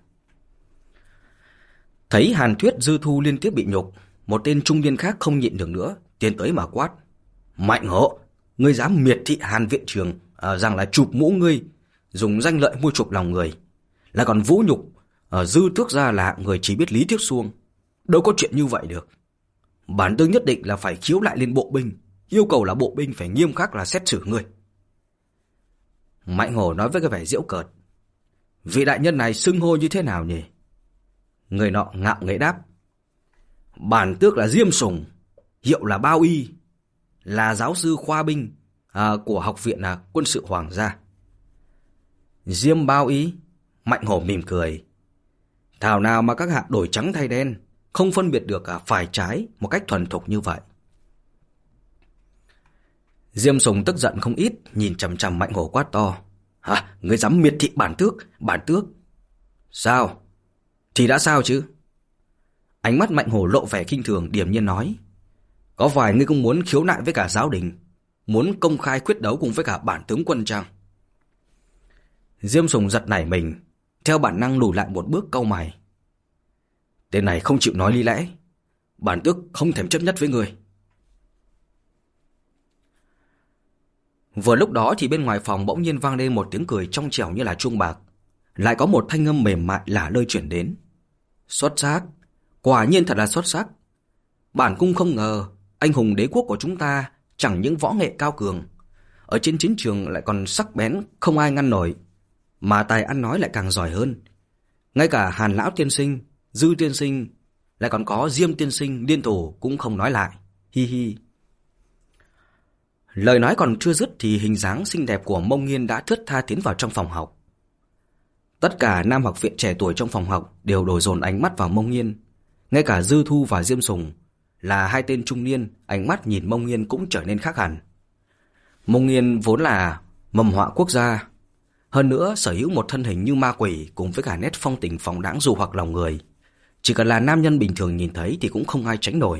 Thấy Hàn Thuyết, Dư Thu liên tiếp bị nhục, một tên trung niên khác không nhịn được nữa, tiến tới mà quát: Mạnh Hổ, ngươi dám miệt thị Hàn viện trưởng, à, rằng là chụp mũ ngươi, dùng danh lợi mua chuộc lòng người, là còn vũ nhục à, Dư Tước gia là người chỉ biết lý thuyết suông. Đâu có chuyện như vậy được. Bản tướng nhất định là phải khiếu lại lên bộ binh, yêu cầu là bộ binh phải nghiêm khắc là xét xử ngươi. Mạnh Hổ nói với cái vẻ giễu cợt: Vị đại nhân này xưng hô như thế nào nhỉ? Người nọ ngạo nghễ đáp: Bản tước là Diêm Sùng, hiệu là Bao Y, là giáo sư khoa binh à, của học viện à, quân sự hoàng gia. Diêm Bao Y? Mạnh Hổ mỉm cười: Thảo nào mà các hạ đổi trắng thay đen, không phân biệt được à, phải trái một cách thuần thục như vậy. Diêm Sùng tức giận không ít, nhìn chằm chằm Mạnh Hổ quát to: Hả? Ngươi dám miệt thị bản tước? Bản tước? Sao? Thì đã sao chứ? Ánh mắt Mạnh Hổ lộ vẻ khinh thường, điềm nhiên nói: Có phải ngươi cũng muốn khiếu nại với cả giáo đình, muốn công khai quyết đấu cùng với cả bản tướng quân chăng? Diêm Sùng giật nảy mình, theo bản năng lùi lại một bước, cau mày. Tên này không chịu nói lý lẽ, bản tước không thèm chấp nhất với ngươi. Vừa lúc đó thì bên ngoài phòng bỗng nhiên vang lên một tiếng cười trong trẻo như là chuông bạc, lại có một thanh âm mềm mại lả lơi chuyển đến. Xuất sắc, quả nhiên thật là xuất sắc. Bản cung không ngờ anh hùng đế quốc của chúng ta chẳng những võ nghệ cao cường, ở trên chiến trường lại còn sắc bén không ai ngăn nổi, mà tài ăn nói lại càng giỏi hơn. Ngay cả Hàn lão tiên sinh, Dư tiên sinh, lại còn có Diêm tiên sinh liên thủ cũng không nói lại. Hi hi. Lời nói còn chưa dứt thì hình dáng xinh đẹp của Mông Nghiên đã thướt tha tiến vào trong phòng học. Tất cả nam học viện trẻ tuổi trong phòng học đều đổ dồn ánh mắt vào Mông Nghiên. Ngay cả Dư Thu và Diêm Sùng, là hai tên trung niên, ánh mắt nhìn Mông Nghiên cũng trở nên khác hẳn. Mông Nghiên vốn là mầm họa quốc gia, hơn nữa sở hữu một thân hình như ma quỷ cùng với cả nét phong tình phóng đãng dụ hoặc lòng người. Chỉ cần là nam nhân bình thường nhìn thấy thì cũng không ai tránh nổi.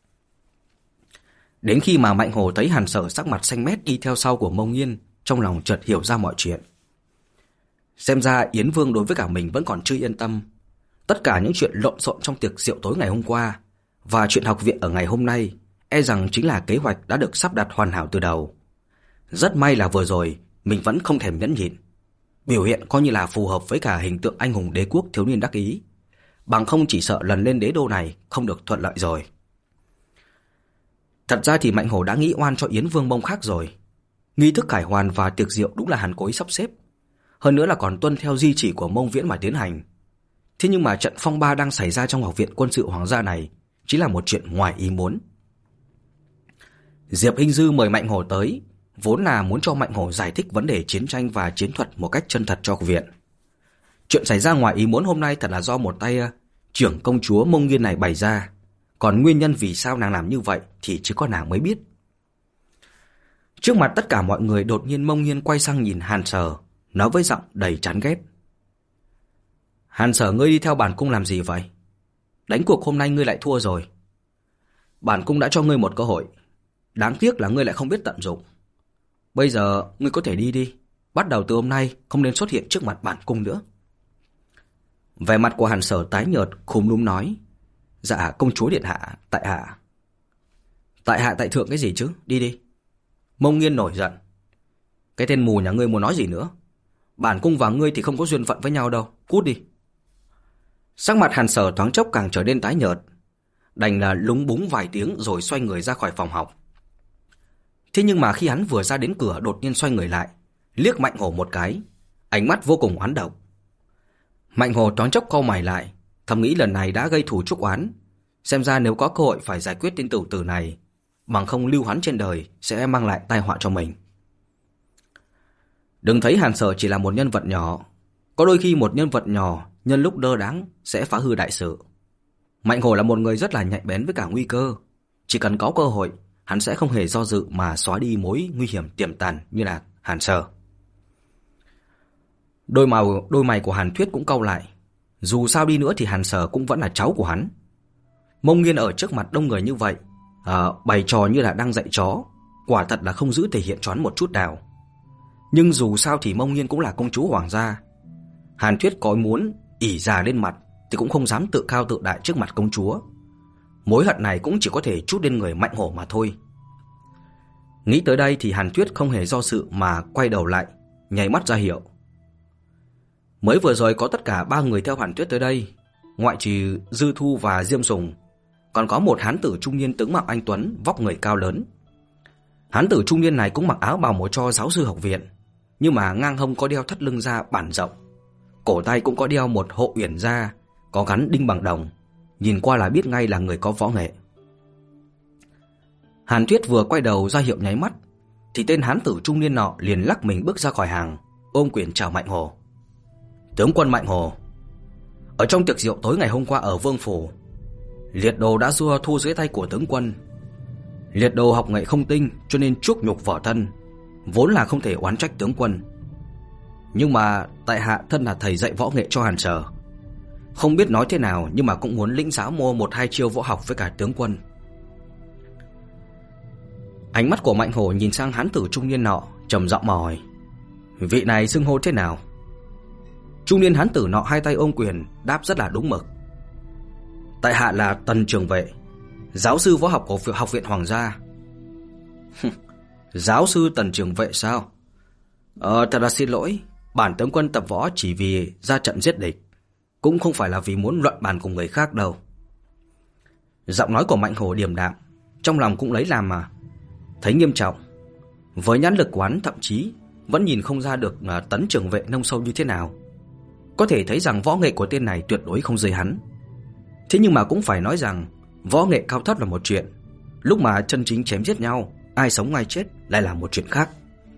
Đến khi mà Mạnh Hổ thấy Hàn Sở sắc mặt xanh mét đi theo sau của Mông Nghiên, trong lòng chợt hiểu ra mọi chuyện. Xem ra Yến Vương đối với cả mình vẫn còn chưa yên tâm. Tất cả những chuyện lộn xộn trong tiệc rượu tối ngày hôm qua và chuyện học viện ở ngày hôm nay e rằng chính là kế hoạch đã được sắp đặt hoàn hảo từ đầu. Rất may là vừa rồi mình vẫn không thèm nhẫn nhịn, biểu hiện coi như là phù hợp với cả hình tượng anh hùng đế quốc thiếu niên đắc ý, bằng không chỉ sợ lần lên đế đô này không được thuận lợi rồi. Thật ra thì Mạnh Hổ đã nghĩ oan cho Yến Vương bông khác rồi. Nghi thức khải hoàn và tiệc rượu đúng là hắn cố ý sắp xếp, hơn nữa là còn tuân theo di chỉ của Mông Viễn mà tiến hành. Thế nhưng mà trận phong ba đang xảy ra trong học viện quân sự hoàng gia này chỉ là một chuyện ngoài ý muốn. Diệp Hinh Dư mời Mạnh Hổ tới vốn là muốn cho Mạnh Hổ giải thích vấn đề chiến tranh và chiến thuật một cách chân thật cho học viện. Chuyện xảy ra ngoài ý muốn hôm nay thật là do một tay uh, trưởng công chúa Mông Nghiên này bày ra, còn nguyên nhân vì sao nàng làm như vậy thì chỉ có nàng mới biết. Trước mặt tất cả mọi người, đột nhiên Mông Nghiên quay sang nhìn Hàn Sở, nói với giọng đầy chán ghét: Hàn Sở, ngươi đi theo bản cung làm gì vậy? Đánh cuộc hôm nay ngươi lại thua rồi. Bản cung đã cho ngươi một cơ hội, đáng tiếc là ngươi lại không biết tận dụng. Bây giờ ngươi có thể đi đi, bắt đầu từ hôm nay không nên xuất hiện trước mặt bản cung nữa. Vẻ mặt của Hàn Sở tái nhợt, khúm núm nói: Dạ công chúa điện hạ, tại hạ. Tại hạ tại thượng cái gì chứ, đi đi. Mông Nghiên nổi giận: Cái tên mù nhà ngươi muốn nói gì nữa? Bản cung và ngươi thì không có duyên phận với nhau đâu, cút đi. Sắc mặt Hàn Sở thoáng chốc càng trở nên tái nhợt, đành là lúng búng vài tiếng rồi xoay người ra khỏi phòng học. Thế nhưng mà khi hắn vừa ra đến cửa, đột nhiên xoay người lại, liếc Mạnh Hổ một cái, ánh mắt vô cùng oán độc. Mạnh Hổ thoáng chốc cau mày lại, thầm nghĩ lần này đã gây thù chuốc oán, xem ra nếu có cơ hội phải giải quyết tên tiểu tử này, bằng không lưu hắn trên đời sẽ mang lại tai họa cho mình. Đừng thấy Hàn Sở chỉ là một nhân vật nhỏ, có đôi khi một nhân vật nhỏ nhân lúc đơ đãng sẽ phá hư đại sự. Mạnh Hổ là một người rất là nhạy bén với cả nguy cơ, chỉ cần có cơ hội, hắn sẽ không hề do dự mà xóa đi mối nguy hiểm tiềm tàng như là Hàn Sở. Đôi màu đôi mày của Hàn Thuyết cũng cau lại, dù sao đi nữa thì Hàn Sở cũng vẫn là cháu của hắn. Mông Nghiên ở trước mặt đông người như vậy, à, bày trò như là đang dạy chó, quả thật là không giữ thể hiện cho hắn một chút nào. Nhưng dù sao thì Mông Nghiên cũng là công chúa hoàng gia, Hàn Thuyết có muốn ỉ già lên mặt thì cũng không dám tự cao tự đại trước mặt công chúa. Mối hận này cũng chỉ có thể trút lên người Mạnh Hổ mà thôi. Nghĩ tới đây thì Hàn Thuyết không hề do dự mà quay đầu lại, nháy mắt ra hiệu. Mới vừa rồi có tất cả ba người theo Hàn Thuyết tới đây, ngoại trừ Dư Thu và Diêm Sùng, còn có một hán tử trung niên tướng mạo anh tuấn, vóc người cao lớn. Hán tử trung niên này cũng mặc áo bào màu cho giáo sư học viện, nhưng mà ngang hông có đeo thắt lưng da bản rộng, cổ tay cũng có đeo một hộ uyển da có gắn đinh bằng đồng, nhìn qua là biết ngay là người có võ nghệ. Hàn Thuyết vừa quay đầu ra hiệu nháy mắt thì tên hán tử trung niên nọ liền lắc mình bước ra khỏi hàng, ôm quyền chào Mạnh Hổ. Tướng quân Mạnh Hổ, ở trong tiệc rượu tối ngày hôm qua ở Vương phủ, Liệt Đồ đã thua thu dưới tay của tướng quân. Liệt Đồ học nghệ không tinh cho nên chuốc nhục vỏ thân, vốn là không thể oán trách tướng quân. Nhưng mà tại hạ thân là thầy dạy võ nghệ cho Hàn Sở, không biết nói thế nào nhưng mà cũng muốn lĩnh giáo mua một hai chiêu võ học với cả tướng quân. Ánh mắt của Mạnh Hổ nhìn sang hán tử trung niên nọ, trầm giọng mà hỏi: vị này xưng hô thế nào? Trung niên hán tử nọ hai tay ôm quyền đáp rất là đúng mực: tại hạ là Tần Trường Vệ, giáo sư võ học của học viện Hoàng gia. Giáo sư Tần Trường Vệ sao? Ờ, thật là xin lỗi, bản tướng quân tập võ chỉ vì ra trận giết địch, cũng không phải là vì muốn luận bàn cùng người khác đâu. Giọng nói của Mạnh Hổ điềm đạm, trong lòng cũng lấy làm mà thấy nghiêm trọng. Với nhãn lực quán thậm chí vẫn nhìn không ra được Tấn Trường Vệ nông sâu như thế nào. Có thể thấy rằng võ nghệ của tên này tuyệt đối không dưới hắn. Thế nhưng mà cũng phải nói rằng võ nghệ cao thấp là một chuyện, lúc mà chân chính chém giết nhau, ai sống ai chết lại là một chuyện khác.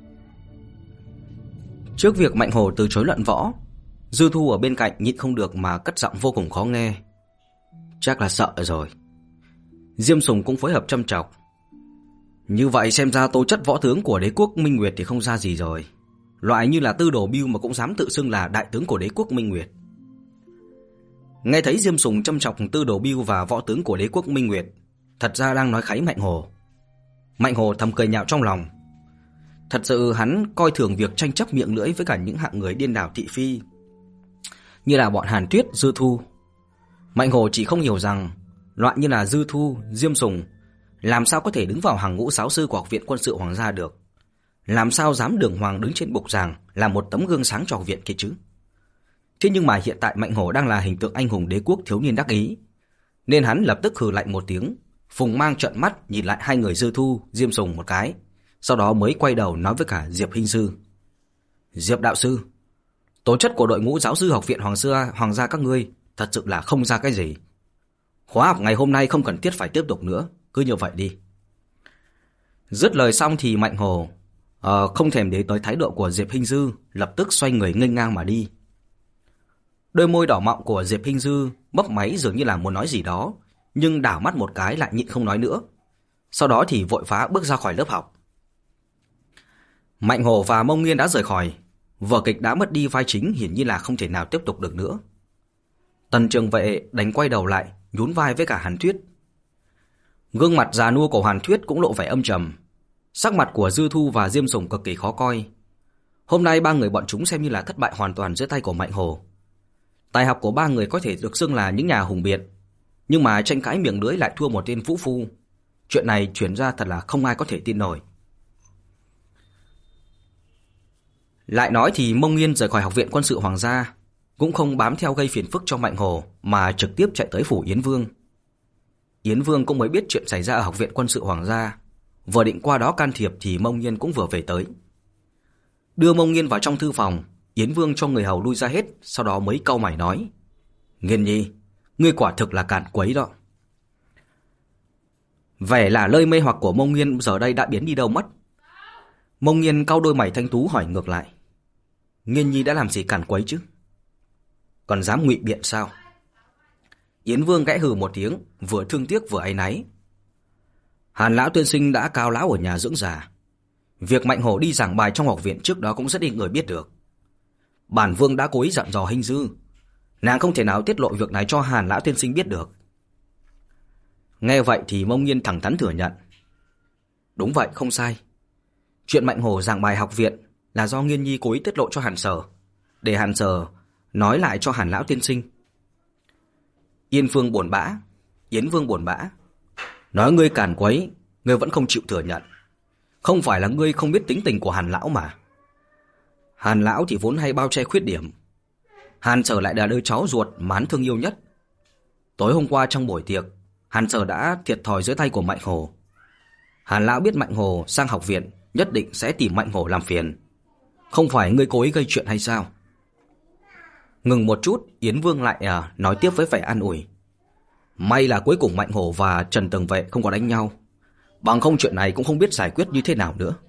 Trước việc Mạnh Hổ từ chối luận võ, Dư Thu ở bên cạnh nhịn không được mà cất giọng vô cùng khó nghe: chắc là sợ rồi. Diêm Sùng cũng phối hợp châm chọc: như vậy xem ra tố chất võ tướng của đế quốc Minh Nguyệt thì không ra gì rồi. Loại như là Tư Đồ Bưu mà cũng dám tự xưng là đại tướng của đế quốc Minh Nguyệt. Nghe thấy Diêm Sùng châm chọc Tư Đồ Bưu và võ tướng của đế quốc Minh Nguyệt, thật ra đang nói kháy Mạnh Hổ. Mạnh Hổ thầm cười nhạo trong lòng. Thật sự hắn coi thường việc tranh chấp miệng lưỡi với cả những hạng người điên đảo thị phi như là bọn Hàn Tuyết, Dư Thu. Mạnh Hổ chỉ không hiểu rằng loại như là Dư Thu, Diêm Sùng làm sao có thể đứng vào hàng ngũ giáo sư của học viện quân sự Hoàng gia được, làm sao dám đường hoàng đứng trên bục giảng làm một tấm gương sáng cho học viện kia chứ. Thế nhưng mà hiện tại Mạnh Hổ đang là hình tượng anh hùng đế quốc thiếu niên đắc ý, nên hắn lập tức hừ lạnh một tiếng, phùng mang trợn mắt nhìn lại hai người Dư Thu, Diêm Sùng một cái, sau đó mới quay đầu nói với cả Diệp Hinh Sư: Diệp đạo sư, tố chất của đội ngũ giáo sư học viện Hoàng gia, Hoàng gia các ngươi thật sự là không ra cái gì. Khóa học ngày hôm nay không cần thiết phải tiếp tục nữa, cứ như vậy đi. Dứt lời xong thì Mạnh Hổ uh, không thèm để tới thái độ của Diệp Hinh Dư, lập tức xoay người nghênh ngang mà đi. Đôi môi đỏ mọng của Diệp Hinh Dư mấp máy dường như là muốn nói gì đó, nhưng đảo mắt một cái lại nhịn không nói nữa. Sau đó thì vội vã bước ra khỏi lớp học. Mạnh Hổ và Mông Nghiên đã rời khỏi, vở kịch đã mất đi vai chính, hiển nhiên là không thể nào tiếp tục được nữa. Tần Trường Vệ đánh quay đầu lại, nhún vai với cả Hàn Thuyết. Gương mặt già nua của Hàn Thuyết cũng lộ vẻ âm trầm, sắc mặt của Dư Thu và Diêm Sùng cực kỳ khó coi. Hôm nay ba người bọn chúng xem như là thất bại hoàn toàn dưới tay của Mạnh Hổ. Tài học của ba người có thể được xưng là những nhà hùng biện, nhưng mà tranh cãi miệng lưỡi lại thua một tên vũ phu. Chuyện này chuyển ra thật là không ai có thể tin nổi. Lại nói thì Mông Nghiên rời khỏi học viện quân sự Hoàng gia, cũng không bám theo gây phiền phức cho Mạnh Hổ, mà trực tiếp chạy tới phủ Yến Vương. Yến Vương cũng mới biết chuyện xảy ra ở học viện quân sự Hoàng gia, vừa định qua đó can thiệp thì Mông Nghiên cũng vừa về tới. Đưa Mông Nghiên vào trong thư phòng, Yến Vương cho người hầu lui ra hết, sau đó mới cau mày nói: Nghiên nhi, ngươi quả thực là càn quấy đó. Vẻ là lơi mê hoặc của Mông Nghiên giờ đây đã biến đi đâu mất. Mông Nghiên cau đôi mày thanh tú hỏi ngược lại: Nghiên nhi đã làm gì càn quấy chứ? Còn dám ngụy biện sao? Yến Vương gãy hừ một tiếng, vừa thương tiếc vừa áy náy. Hàn lão tiên sinh đã cao lão ở nhà dưỡng già, việc Mạnh Hổ đi giảng bài trong học viện trước đó cũng rất ít người biết được. Bản vương đã cố ý dặn dò Hinh Dư, nàng không thể nào tiết lộ việc này cho Hàn lão tiên sinh biết được. Nghe vậy thì Mông Nghiên thẳng thắn thừa nhận: Đúng vậy, không sai. Chuyện Mạnh Hổ giảng bài học viện là do Nghiên nhi cố ý tiết lộ cho Hàn Sở, để Hàn Sở nói lại cho Hàn lão tiên sinh. Yên Vương buồn bã, Yến Vương buồn bã. Nói ngươi càn quấy, ngươi vẫn không chịu thừa nhận. Không phải là ngươi không biết tính tình của Hàn lão mà. Hàn lão thì vốn hay bao che khuyết điểm. Hàn Sở lại là đứa cháu ruột mà hắn thương yêu nhất. Tối hôm qua trong buổi tiệc, Hàn Sở đã thiệt thòi dưới tay của Mạnh Hổ. Hàn lão biết Mạnh Hổ sang học viện nhất định sẽ tìm Mạnh Hổ làm phiền. Không phải ngươi cố ý gây chuyện hay sao? Ngừng một chút, Yến Vương lại à, nói tiếp với vẻ an ủi. May là cuối cùng Mạnh Hổ và Trần Tường Vệ không có đánh nhau. Bằng không chuyện này cũng không biết giải quyết như thế nào nữa.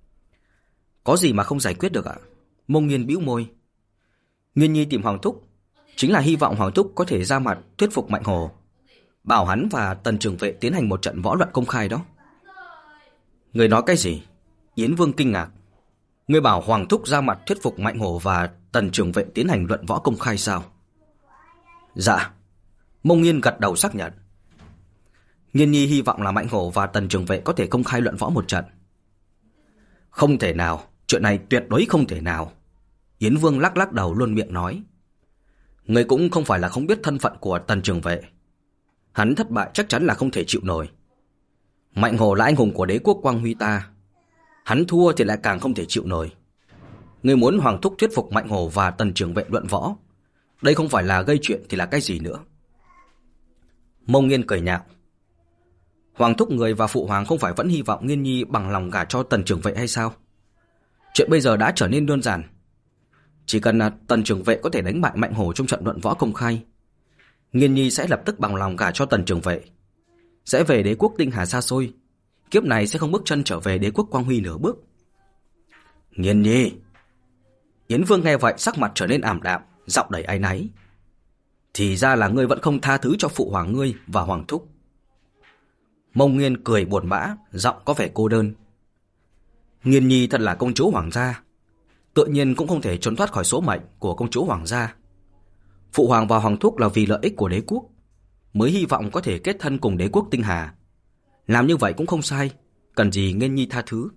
Có gì mà không giải quyết được ạ? Mông Nghiên bĩu môi. Nghiên nhi tìm Hoàng Thúc chính là hy vọng Hoàng Thúc có thể ra mặt thuyết phục Mạnh Hổ, bảo hắn và Tần Trường Vệ tiến hành một trận võ luận công khai đó. Người nói cái gì? Yến Vương kinh ngạc. Người bảo Hoàng Thúc ra mặt thuyết phục Mạnh Hổ và Tần Trường Vệ tiến hành luận võ công khai sao? Dạ. Mông Nghiên gật đầu xác nhận. Nghiên nhi hy vọng là Mạnh Hổ và Tần Trường Vệ có thể công khai luận võ một trận. Không thể nào, chuyện này tuyệt đối không thể nào. Yến Vương lắc lắc đầu luôn miệng nói. Người cũng không phải là không biết thân phận của Tần Trường Vệ. Hắn thất bại chắc chắn là không thể chịu nổi. Mạnh Hổ là anh hùng của đế quốc Quang Huy ta. Hắn thua thì lại càng không thể chịu nổi. Người muốn Hoàng Thúc thuyết phục Mạnh Hổ và Tần Trường Vệ luận võ, đây không phải là gây chuyện thì là cái gì nữa? Mông Nghiên cười nhạo. Hoàng Thúc người và Phụ Hoàng không phải vẫn hy vọng Nghiên nhi bằng lòng gả cho Tần Trường Vệ hay sao? Chuyện bây giờ đã trở nên đơn giản. Chỉ cần là Tần Trường Vệ có thể đánh bại Mạnh Hổ trong trận luận võ công khai, Nghiên nhi sẽ lập tức bằng lòng gả cho Tần Trường Vệ, sẽ về đế quốc Tinh Hà xa xôi, kiếp này sẽ không bước chân trở về đế quốc Quang Huy nửa bước. Nghiên nhi. Yến Vương nghe vậy sắc mặt trở nên ảm đạm, giọng đầy áy náy. Thì ra là ngươi vẫn không tha thứ cho Phụ Hoàng ngươi và Hoàng Thúc. Mông Nghiên cười buồn bã, giọng có vẻ cô đơn. Nghiên nhi thật là công chúa Hoàng gia, tự nhiên cũng không thể trốn thoát khỏi số mệnh của công chúa Hoàng gia. Phụ Hoàng và Hoàng Thúc là vì lợi ích của đế quốc mới hy vọng có thể kết thân cùng đế quốc Tinh Hà. Làm như vậy cũng không sai, cần gì Nghiên nhi tha thứ.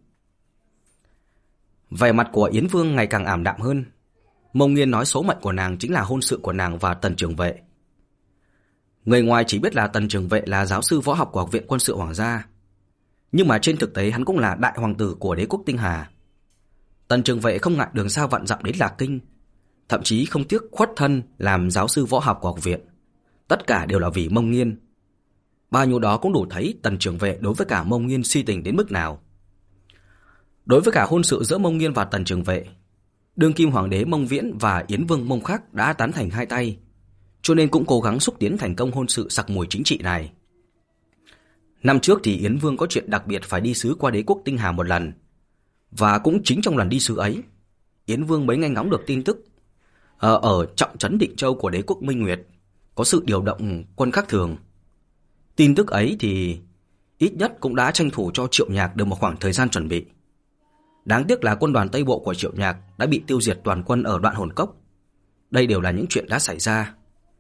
Vẻ mặt của Yến Vương ngày càng ảm đạm hơn. Mông Nghiên nói số mệnh của nàng chính là hôn sự của nàng và Tần Trường Vệ. Người ngoài chỉ biết là Tần Trường Vệ là giáo sư võ học của Học viện Quân sự Hoàng gia, nhưng mà trên thực tế hắn cũng là đại hoàng tử của đế quốc Tinh Hà. Tần Trường Vệ không ngại đường xa vạn dặm đến Lạc Kinh, thậm chí không tiếc khuất thân làm giáo sư võ học của học viện. Tất cả đều là vì Mông Nghiên. Bao nhiêu đó cũng đủ thấy Tần Trường Vệ đối với cả Mông Nghiên si tình đến mức nào. Đối với cả hôn sự giữa Mông Nghiên và Tần Trường Vệ, đương kim hoàng đế Mông Viễn và Yến Vương Mông Khắc đã tán thành hai tay, cho nên cũng cố gắng xúc tiến thành công hôn sự sặc mùi chính trị này. Năm trước thì Yến Vương có chuyện đặc biệt phải đi sứ qua đế quốc Tinh Hà một lần, và cũng chính trong lần đi sứ ấy, Yến Vương mới nghe ngóng được tin tức ở, ở trọng trấn Định Châu của đế quốc Minh Nguyệt có sự điều động quân khác thường. Tin tức ấy thì ít nhất cũng đã tranh thủ cho Triệu Nhạc được một khoảng thời gian chuẩn bị. Đáng tiếc là quân đoàn Tây Bộ của Triệu Nhạc đã bị tiêu diệt toàn quân ở Đoạn Hồn Cốc. Đây đều là những chuyện đã xảy ra.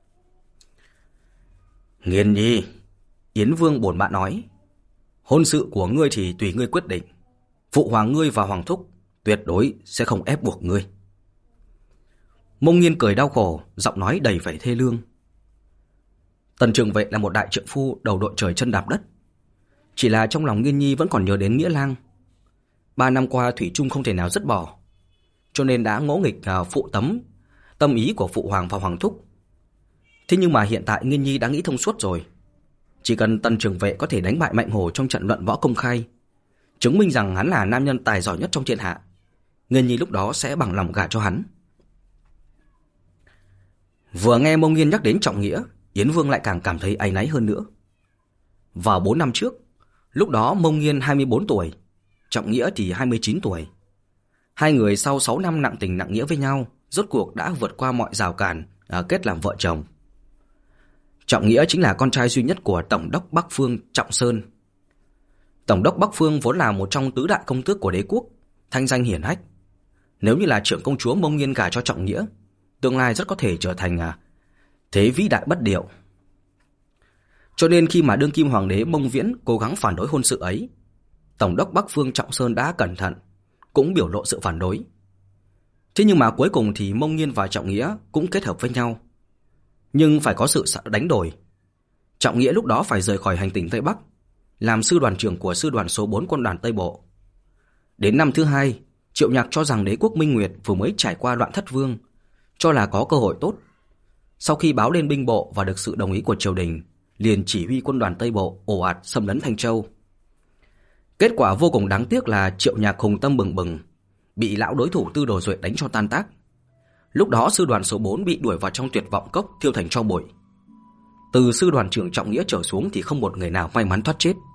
Nghiên nhi, Yến Vương buồn bã nói, hôn sự của ngươi thì tùy ngươi quyết định. Phụ Hoàng ngươi và Hoàng Thúc tuyệt đối sẽ không ép buộc ngươi. Mông Nghiên cười đau khổ, giọng nói đầy vẻ thê lương. Tần Trường Vệ là một đại trượng phu đầu đội trời chân đạp đất. Chỉ là trong lòng Nghiên nhi vẫn còn nhớ đến Nghĩa Lang. Ba năm qua thủy chung không thể nào dứt bỏ, cho nên đã ngỗ nghịch phụ tấm tâm ý của Phụ Hoàng và Hoàng Thúc. Thế nhưng mà hiện tại Nghiên nhi đã nghĩ thông suốt rồi. Chỉ cần Tần Trường Vệ có thể đánh bại Mạnh Hổ trong trận luận võ công khai, chứng minh rằng hắn là nam nhân tài giỏi nhất trong thiên hạ, Nghiên nhi lúc đó sẽ bằng lòng gả cho hắn. Vừa nghe Mông Nghiên nhắc đến Trọng Nghĩa, Yến Vương lại càng cảm thấy áy náy hơn nữa. Vào bốn năm trước, lúc đó Mông Nghiên hai mươi bốn tuổi, Trọng Nghĩa thì hai mươi chín tuổi. Hai người sau sáu năm nặng tình nặng nghĩa với nhau, rốt cuộc đã vượt qua mọi rào cản, kết làm vợ chồng. Trọng Nghĩa chính là con trai duy nhất của Tổng đốc Bắc Phương Trọng Sơn. Tổng đốc Bắc Phương vốn là một trong tứ đại công tước của đế quốc, thanh danh hiển hách. Nếu như là trưởng công chúa Mông Nghiên gả cho Trọng Nghĩa, tương lai rất có thể trở thành à, thế vĩ đại bất diệu. Cho nên khi mà đương kim hoàng đế Mông Viễn cố gắng phản đối hôn sự ấy, Tổng đốc Bắc Phương Trọng Sơn đã cẩn thận, cũng biểu lộ sự phản đối. Thế nhưng mà cuối cùng thì Mông Nghiên và Trọng Nghĩa cũng kết hợp với nhau. Nhưng phải có sự đánh đổi. Trọng Nghĩa lúc đó phải rời khỏi hành tinh Tây Bắc, làm sư đoàn trưởng của sư đoàn số bốn quân đoàn Tây Bộ. Đến năm thứ hai, Triệu Nhạc cho rằng đế quốc Minh Nguyệt vừa mới trải qua loạn thất vương, cho là có cơ hội tốt. Sau khi báo lên binh bộ và được sự đồng ý của triều đình, liền chỉ huy quân đoàn Tây Bộ ồ ạt xâm lấn Thanh Châu. Kết quả vô cùng đáng tiếc là Triệu Nhạc hùng tâm bừng bừng, bị lão đối thủ Tư Đồ Duệ đánh cho tan tác. Lúc đó sư đoàn số bốn bị đuổi vào trong tuyệt vọng cốc, thiêu thành tro bụi. Từ sư đoàn trưởng Trọng Nghĩa trở xuống thì không một người nào may mắn thoát chết.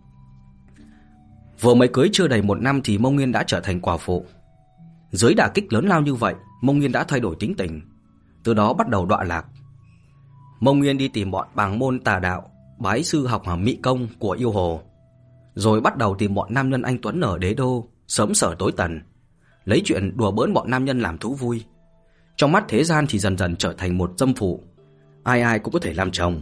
Vừa mới cưới chưa đầy một năm thì Mông Nghiên đã trở thành quả phụ. Dưới đả kích lớn lao như vậy, Mông Nghiên đã thay đổi tính tình, từ đó bắt đầu đọa lạc. Mông Nghiên đi tìm bọn bàng môn tà đạo, bái sư học mỹ công của yêu hồ, rồi bắt đầu tìm bọn nam nhân anh tuấn ở đế đô, sớm sở tối tần, lấy chuyện đùa bỡn bọn nam nhân làm thú vui. Trong mắt thế gian thì dần dần trở thành một dâm phụ, ai ai cũng có thể làm chồng.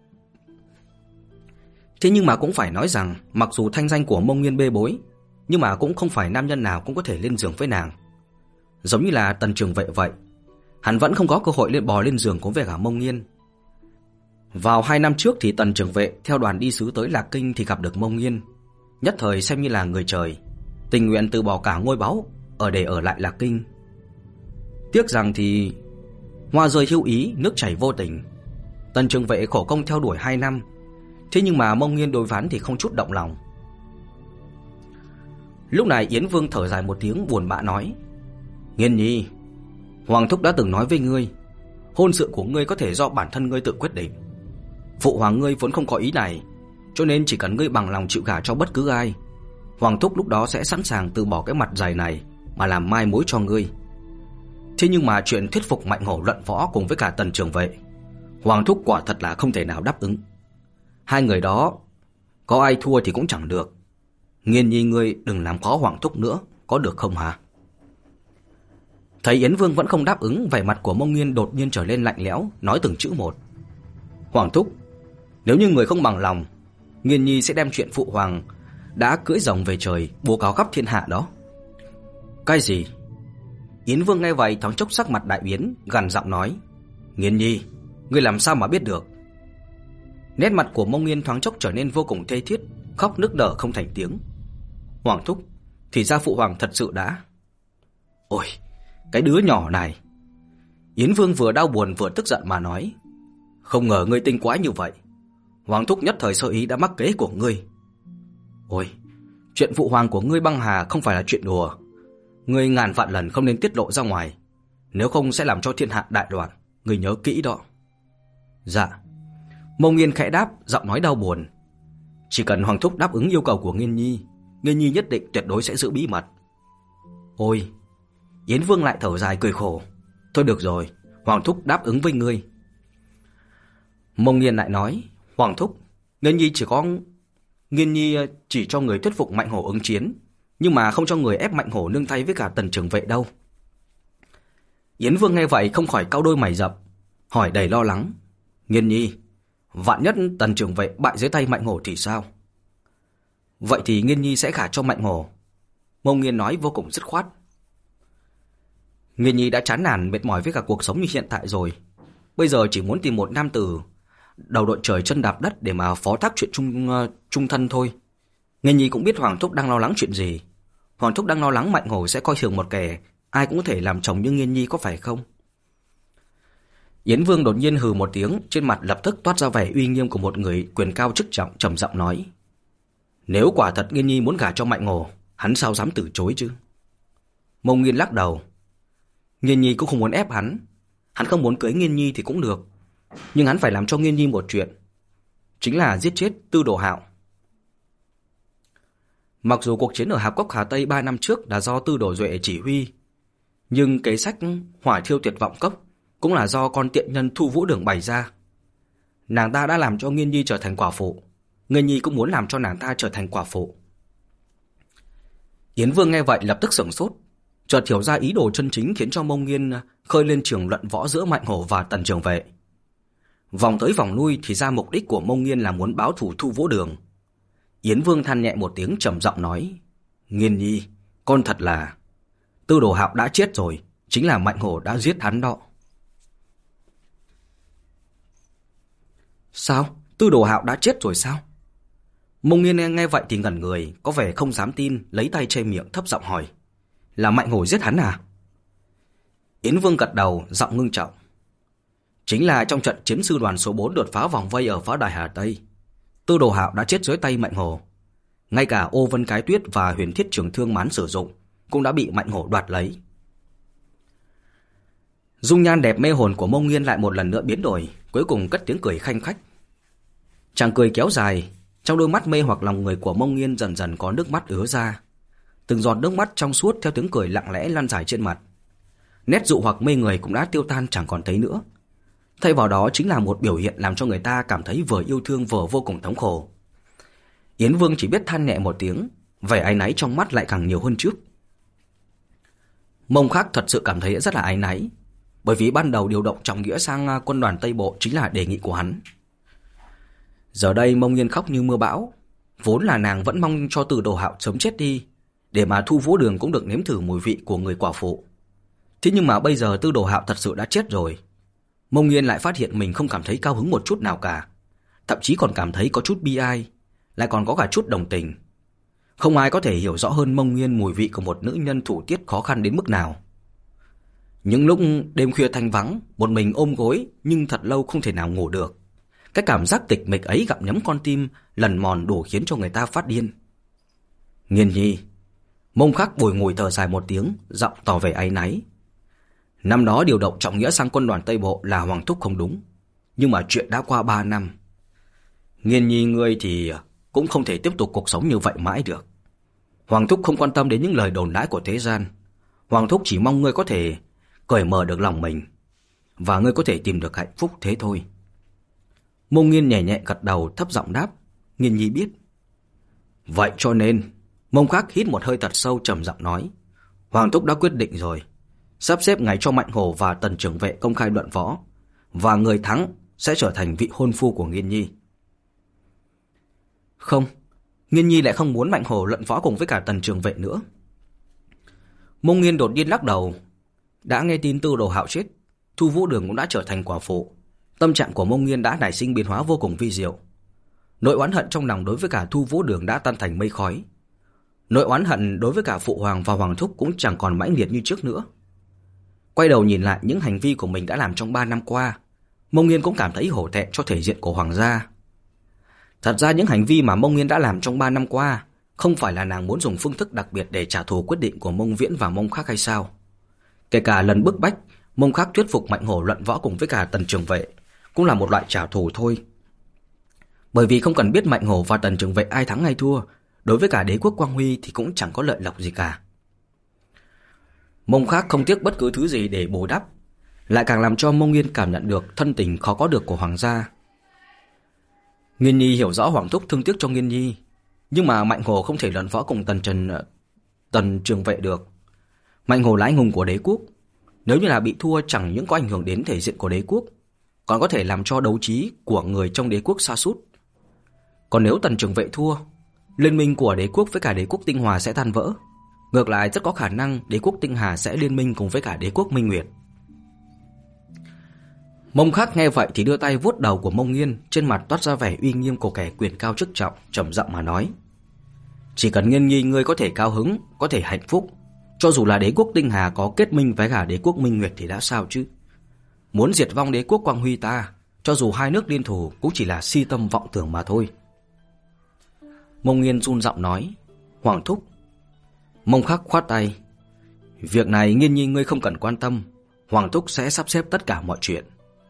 Thế nhưng mà cũng phải nói rằng, mặc dù thanh danh của Mông Nghiên bê bối, nhưng mà cũng không phải nam nhân nào cũng có thể lên giường với nàng. Giống như là Tần Trường Vệ vậy, hắn vẫn không có cơ hội lên bò lên giường cùng với cả Mông Nghiên. Vào hai năm trước thì Tần Trường Vệ theo đoàn đi sứ tới Lạc Kinh thì gặp được Mông Nghiên, nhất thời xem như là người trời, tình nguyện từ bỏ cả ngôi báu ở để ở lại Lạc Kinh. Tiếc rằng thì hoa rơi hữu ý, nước chảy vô tình. Tần Trường Vệ khổ công theo đuổi hai năm, thế nhưng mà Mông Nghiên đối ván thì không chút động lòng. Lúc này Yến Vương thở dài một tiếng buồn bã nói: Nghiên nhi, Hoàng thúc đã từng nói với ngươi, hôn sự của ngươi có thể do bản thân ngươi tự quyết định. Phụ hoàng ngươi vốn không có ý này, cho nên chỉ cần ngươi bằng lòng chịu gả cho bất cứ ai, Hoàng thúc lúc đó sẽ sẵn sàng từ bỏ cái mặt dày này mà làm mai mối cho ngươi. Thế nhưng mà chuyện thuyết phục Mạnh Hổ luận võ cùng với cả Tần Trường Vệ, Hoàng thúc quả thật là không thể nào đáp ứng. Hai người đó có ai thua thì cũng chẳng được. Nghiên nhi ngươi đừng làm khó Hoàng thúc nữa, có được không hả? Thấy Yến Vương vẫn không đáp ứng, vẻ mặt của Mông Nghiên đột nhiên trở lên lạnh lẽo, nói từng chữ một: Hoàng thúc, nếu như người không bằng lòng, Nghiên nhi sẽ đem chuyện phụ hoàng đã cưỡi rồng về trời bố cáo khắp thiên hạ đó. Cái gì? Yến Vương nghe vậy thoáng chốc sắc mặt đại biến, gằn giọng nói: Nghiên nhi, ngươi làm sao mà biết được? Nét mặt của Mông Nghiên thoáng chốc trở nên vô cùng thê thiết, khóc nức nở không thành tiếng. Hoàng thúc, thì ra phụ hoàng thật sự đã... Ôi, cái đứa nhỏ này! Yến Vương vừa đau buồn vừa tức giận mà nói: Không ngờ ngươi tinh quái như vậy. Hoàng thúc nhất thời sơ ý đã mắc kế của ngươi. Ôi, chuyện phụ hoàng của ngươi băng hà không phải là chuyện đùa. Ngươi ngàn vạn lần không nên tiết lộ ra ngoài, nếu không sẽ làm cho thiên hạ đại loạn. Ngươi nhớ kỹ đó. Dạ. Mông Nghiên khẽ đáp, giọng nói đau buồn: Chỉ cần Hoàng thúc đáp ứng yêu cầu của Nghiên nhi, Nghiên nhi nhất định tuyệt đối sẽ giữ bí mật. Ôi! Yến Vương lại thở dài cười khổ: Thôi được rồi, Hoàng thúc đáp ứng với ngươi. Mông Nghiên lại nói: Hoàng thúc, Nghiên nhi chỉ có Nghiên nhi chỉ cho người thuyết phục Mạnh Hổ ứng chiến, nhưng mà không cho người ép Mạnh Hổ nương tay với cả Tần Trường Vệ đâu. Yến Vương nghe vậy không khỏi cau đôi mày rậm, hỏi đầy lo lắng: Nghiên nhi, vạn nhất Tần Trường Vệ bại dưới tay Mạnh Hổ thì sao? Vậy thì Nghiên nhi sẽ gả cho Mạnh Hổ. Mông Nghiên nói vô cùng dứt khoát. Nghiên nhi đã chán nản mệt mỏi với cả cuộc sống như hiện tại rồi, bây giờ chỉ muốn tìm một nam tử đầu đội trời chân đạp đất để mà phó thác chuyện chung uh, chung thân thôi. Nghiên nhi cũng biết Hoàng thúc đang lo lắng chuyện gì. Hoàng thúc đang lo lắng Mạnh Hổ sẽ coi thường một kẻ ai cũng có thể làm chồng như Nghiên nhi, có phải không? Yến Vương đột nhiên hừ một tiếng, trên mặt lập tức toát ra vẻ uy nghiêm của một người quyền cao chức trọng, trầm giọng nói: Nếu quả thật Nghiên nhi muốn gả cho Mạnh Hổ, hắn sao dám từ chối chứ? Mông Nghiên lắc đầu: Nghiên nhi cũng không muốn ép hắn. Hắn không muốn cưới Nghiên nhi thì cũng được, nhưng hắn phải làm cho Nghiên nhi một chuyện, chính là giết chết Tư Đồ Hạo. Mặc dù cuộc chiến ở Hạp Cốc Hà Tây ba năm trước là do Tư Đồ Duệ chỉ huy, nhưng kế sách hỏa thiêu tuyệt vọng cốc cũng là do con tiện nhân Thu Vũ Đường bày ra. Nàng ta đã làm cho Nghiên nhi trở thành quả phụ, Nghiên nhi cũng muốn làm cho nàng ta trở thành quả phụ. Yến Vương nghe vậy lập tức sửng sốt, chợt hiểu ra ý đồ chân chính khiến cho Mông Nghiên khơi lên trường luận võ giữa Mạnh Hổ và Tần Trường Vệ. Vòng tới vòng lui thì ra mục đích của Mông Nghiên là muốn báo thù Thu Vũ Đường. Yến Vương than nhẹ một tiếng trầm giọng nói: Nghiên nhi, con thật là... Tư Đồ Hạo đã chết rồi, chính là Mạnh Hổ đã giết hắn đó. Sao? Tư Đồ Hạo đã chết rồi sao? Mông Nghiên nghe vậy thì ngẩn người, có vẻ không dám tin, lấy tay che miệng thấp giọng hỏi. Là Mạnh Hổ giết hắn à? Yến Vương gật đầu, giọng ngưng trọng. Chính là trong trận chiến sư đoàn số bốn đột phá vòng vây ở pháo đài Hà Tây, Tư Đồ Hạo đã chết dưới tay Mạnh Hổ. Ngay cả ô vân cái tuyết và huyền thiết trường thương mán sử dụng cũng đã bị Mạnh Hổ đoạt lấy. Dung nhan đẹp mê hồn của Mông Nghiên lại một lần nữa biến đổi, cuối cùng cất tiếng cười khanh khách. Chàng cười kéo dài, trong đôi mắt mê hoặc lòng người của Mông Nghiên dần dần có nước mắt ứa ra. Từng giọt nước mắt trong suốt theo tiếng cười lặng lẽ lan dài trên mặt. Nét dụ hoặc mê người cũng đã tiêu tan chẳng còn thấy nữa. Thay vào đó chính là một biểu hiện làm cho người ta cảm thấy vừa yêu thương vừa vô cùng thống khổ. Yến Vương chỉ biết than nhẹ một tiếng, vẻ áy náy trong mắt lại càng nhiều hơn trước. Mông Khắc thật sự cảm thấy rất là áy náy, bởi vì ban đầu điều động Trọng Nghĩa sang quân đoàn Tây Bộ chính là đề nghị của hắn. Giờ đây Mông Nghiên khóc như mưa bão, vốn là nàng vẫn mong cho Tư Đồ Hạo sớm chết đi, để mà Thu Vũ Đường cũng được nếm thử mùi vị của người quả phụ. Thế nhưng mà bây giờ Tư Đồ Hạo thật sự đã chết rồi, Mông Nghiên lại phát hiện mình không cảm thấy cao hứng một chút nào cả, thậm chí còn cảm thấy có chút bi ai, lại còn có cả chút đồng tình. Không ai có thể hiểu rõ hơn Mông Nghiên mùi vị của một nữ nhân thủ tiết khó khăn đến mức nào. Những lúc đêm khuya thanh vắng, một mình ôm gối nhưng thật lâu không thể nào ngủ được. Cái cảm giác tịch mịch ấy gặm nhấm con tim, lần mòn đủ khiến cho người ta phát điên. Nghiên nhi. Mông Khắc bùi ngùi thở dài một tiếng, giọng tỏ vẻ áy náy. Năm đó điều động Trọng Nghĩa sang quân đoàn Tây Bộ là Hoàng thúc không đúng, nhưng mà chuyện đã qua ba năm. Nghiên nhi ngươi thì cũng không thể tiếp tục cuộc sống như vậy mãi được. Hoàng thúc không quan tâm đến những lời đồn đãi của thế gian. Hoàng thúc chỉ mong ngươi có thể cởi mở được lòng mình, và ngươi có thể tìm được hạnh phúc thế thôi. Mông Nghiên nhẹ nhẹ gật đầu, thấp giọng đáp. Nghiên nhi biết. Vậy cho nên, Mông Khắc hít một hơi thật sâu, trầm giọng nói. Hoàng thúc đã quyết định rồi, sắp xếp ngày cho Mạnh Hổ và Tần trưởng vệ công khai luận võ, và người thắng sẽ trở thành vị hôn phu của Nghiên nhi. Không, Nghiên nhi lại không muốn Mạnh Hổ luận võ cùng với cả Tần trưởng vệ nữa. Mông Nghiên đột nhiên lắc đầu. Đã nghe tin Tư Đồ Hạo chết, Thu Vũ Đường cũng đã trở thành quả phụ. Tâm trạng của Mông Nghiên đã nảy sinh biến hóa vô cùng vi diệu. Nỗi oán hận trong lòng đối với cả Thu Vũ Đường đã tan thành mây khói. Nỗi oán hận đối với cả Phụ Hoàng và Hoàng thúc cũng chẳng còn mãnh liệt như trước nữa. Quay đầu nhìn lại những hành vi của mình đã làm trong ba năm qua, Mông Nghiên cũng cảm thấy hổ thẹn cho thể diện của Hoàng gia. Thật ra những hành vi mà Mông Nghiên đã làm trong ba năm qua không phải là nàng muốn dùng phương thức đặc biệt để trả thù quyết định của Mông Viễn và Mông Khắc hay sao? Kể cả lần bức bách Mông Khắc thuyết phục Mạnh Hổ luận võ cùng với cả Tần trưởng vệ cũng là một loại trả thù thôi. Bởi vì không cần biết Mạnh Hổ và Tần trưởng vệ ai thắng hay thua, đối với cả đế quốc Quang Huy thì cũng chẳng có lợi lộc gì cả. Mông Khắc không tiếc bất cứ thứ gì để bù đắp, lại càng làm cho Mông Nghiên cảm nhận được thân tình khó có được của Hoàng gia. Nghiên nhi hiểu rõ Hoàng thúc thương tiếc cho Nghiên nhi, nhưng mà Mạnh Hổ không thể luận võ cùng Tần Trần Tần trưởng vệ được. Mạnh Hổ là anh hùng của đế quốc, nếu như là bị thua chẳng những có ảnh hưởng đến thể diện của đế quốc, còn có thể làm cho đấu trí của người trong đế quốc sa sút. Còn nếu Tần trưởng vệ thua, liên minh của đế quốc với cả đế quốc Tinh Hòa sẽ tan vỡ. Ngược lại rất có khả năng đế quốc Tinh Hà sẽ liên minh cùng với cả đế quốc Minh Nguyệt. Mông Khắc nghe vậy thì đưa tay vuốt đầu của Mông Nghiên, trên mặt toát ra vẻ uy nghiêm của kẻ quyền cao chức trọng, trầm giọng mà nói. Chỉ cần Nghiên nhi ngươi có thể cao hứng, có thể hạnh phúc, cho dù là đế quốc Tinh Hà có kết minh với cả đế quốc Minh Nguyệt thì đã sao chứ? Muốn diệt vong đế quốc Quang Huy ta, cho dù hai nước liên thủ cũng chỉ là si tâm vọng tưởng mà thôi. Mông Nghiên run giọng nói. Hoàng thúc. Mông Khắc khoát tay. Việc này Nghiên nhi ngươi không cần quan tâm, Hoàng thúc sẽ sắp xếp tất cả mọi chuyện.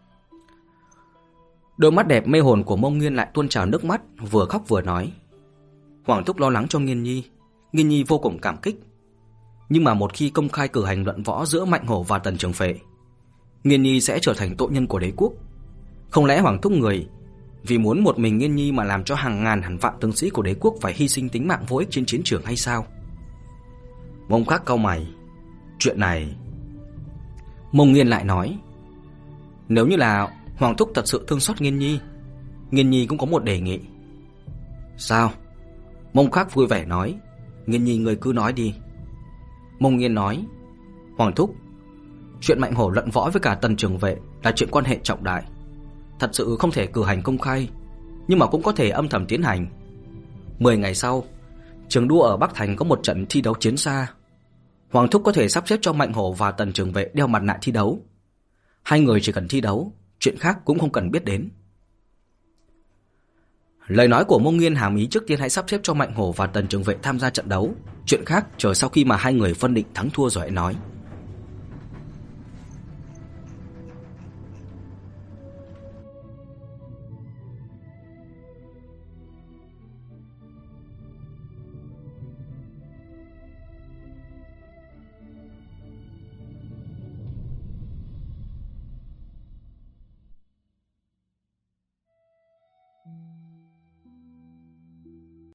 Đôi mắt đẹp mê hồn của Mông Nghiên lại tuôn trào nước mắt, vừa khóc vừa nói. Hoàng thúc lo lắng cho Nghiên nhi, Nghiên nhi vô cùng cảm kích. Nhưng mà một khi công khai cử hành luận võ giữa Mạnh Hổ và Tần trưởng vệ, Nghiên nhi sẽ trở thành tội nhân của đế quốc. Không lẽ Hoàng thúc người vì muốn một mình Nghiên nhi mà làm cho hàng ngàn hàng vạn tướng sĩ của đế quốc phải hy sinh tính mạng vô ích trên chiến trường hay sao? Mông Khắc cau mày. Chuyện này... Mông Nghiên lại nói. Nếu như là Hoàng thúc thật sự thương xót Nghiên nhi, Nghiên nhi cũng có một đề nghị. Sao? Mông Khắc vui vẻ nói. Nghiên nhi người cứ nói đi. Mông Nghiên nói. Hoàng thúc, Chuyện Mạnh Hổ luận võ với cả Tần Trường Vệ là chuyện quan hệ trọng đại, thật sự không thể cử hành công khai, nhưng mà cũng có thể âm thầm tiến hành. Mười ngày sau, trường đua ở Bắc Thành có một trận thi đấu chiến xa. Hoàng thúc có thể sắp xếp cho Mạnh Hổ và Tần Trường Vệ đeo mặt nạ thi đấu. Hai người chỉ cần thi đấu, chuyện khác cũng không cần biết đến. Lời nói của Mông Nghiên hàm ý trước tiên hãy sắp xếp cho Mạnh Hổ và Tần Trường Vệ tham gia trận đấu, chuyện khác chờ sau khi mà hai người phân định thắng thua rồi hãy nói.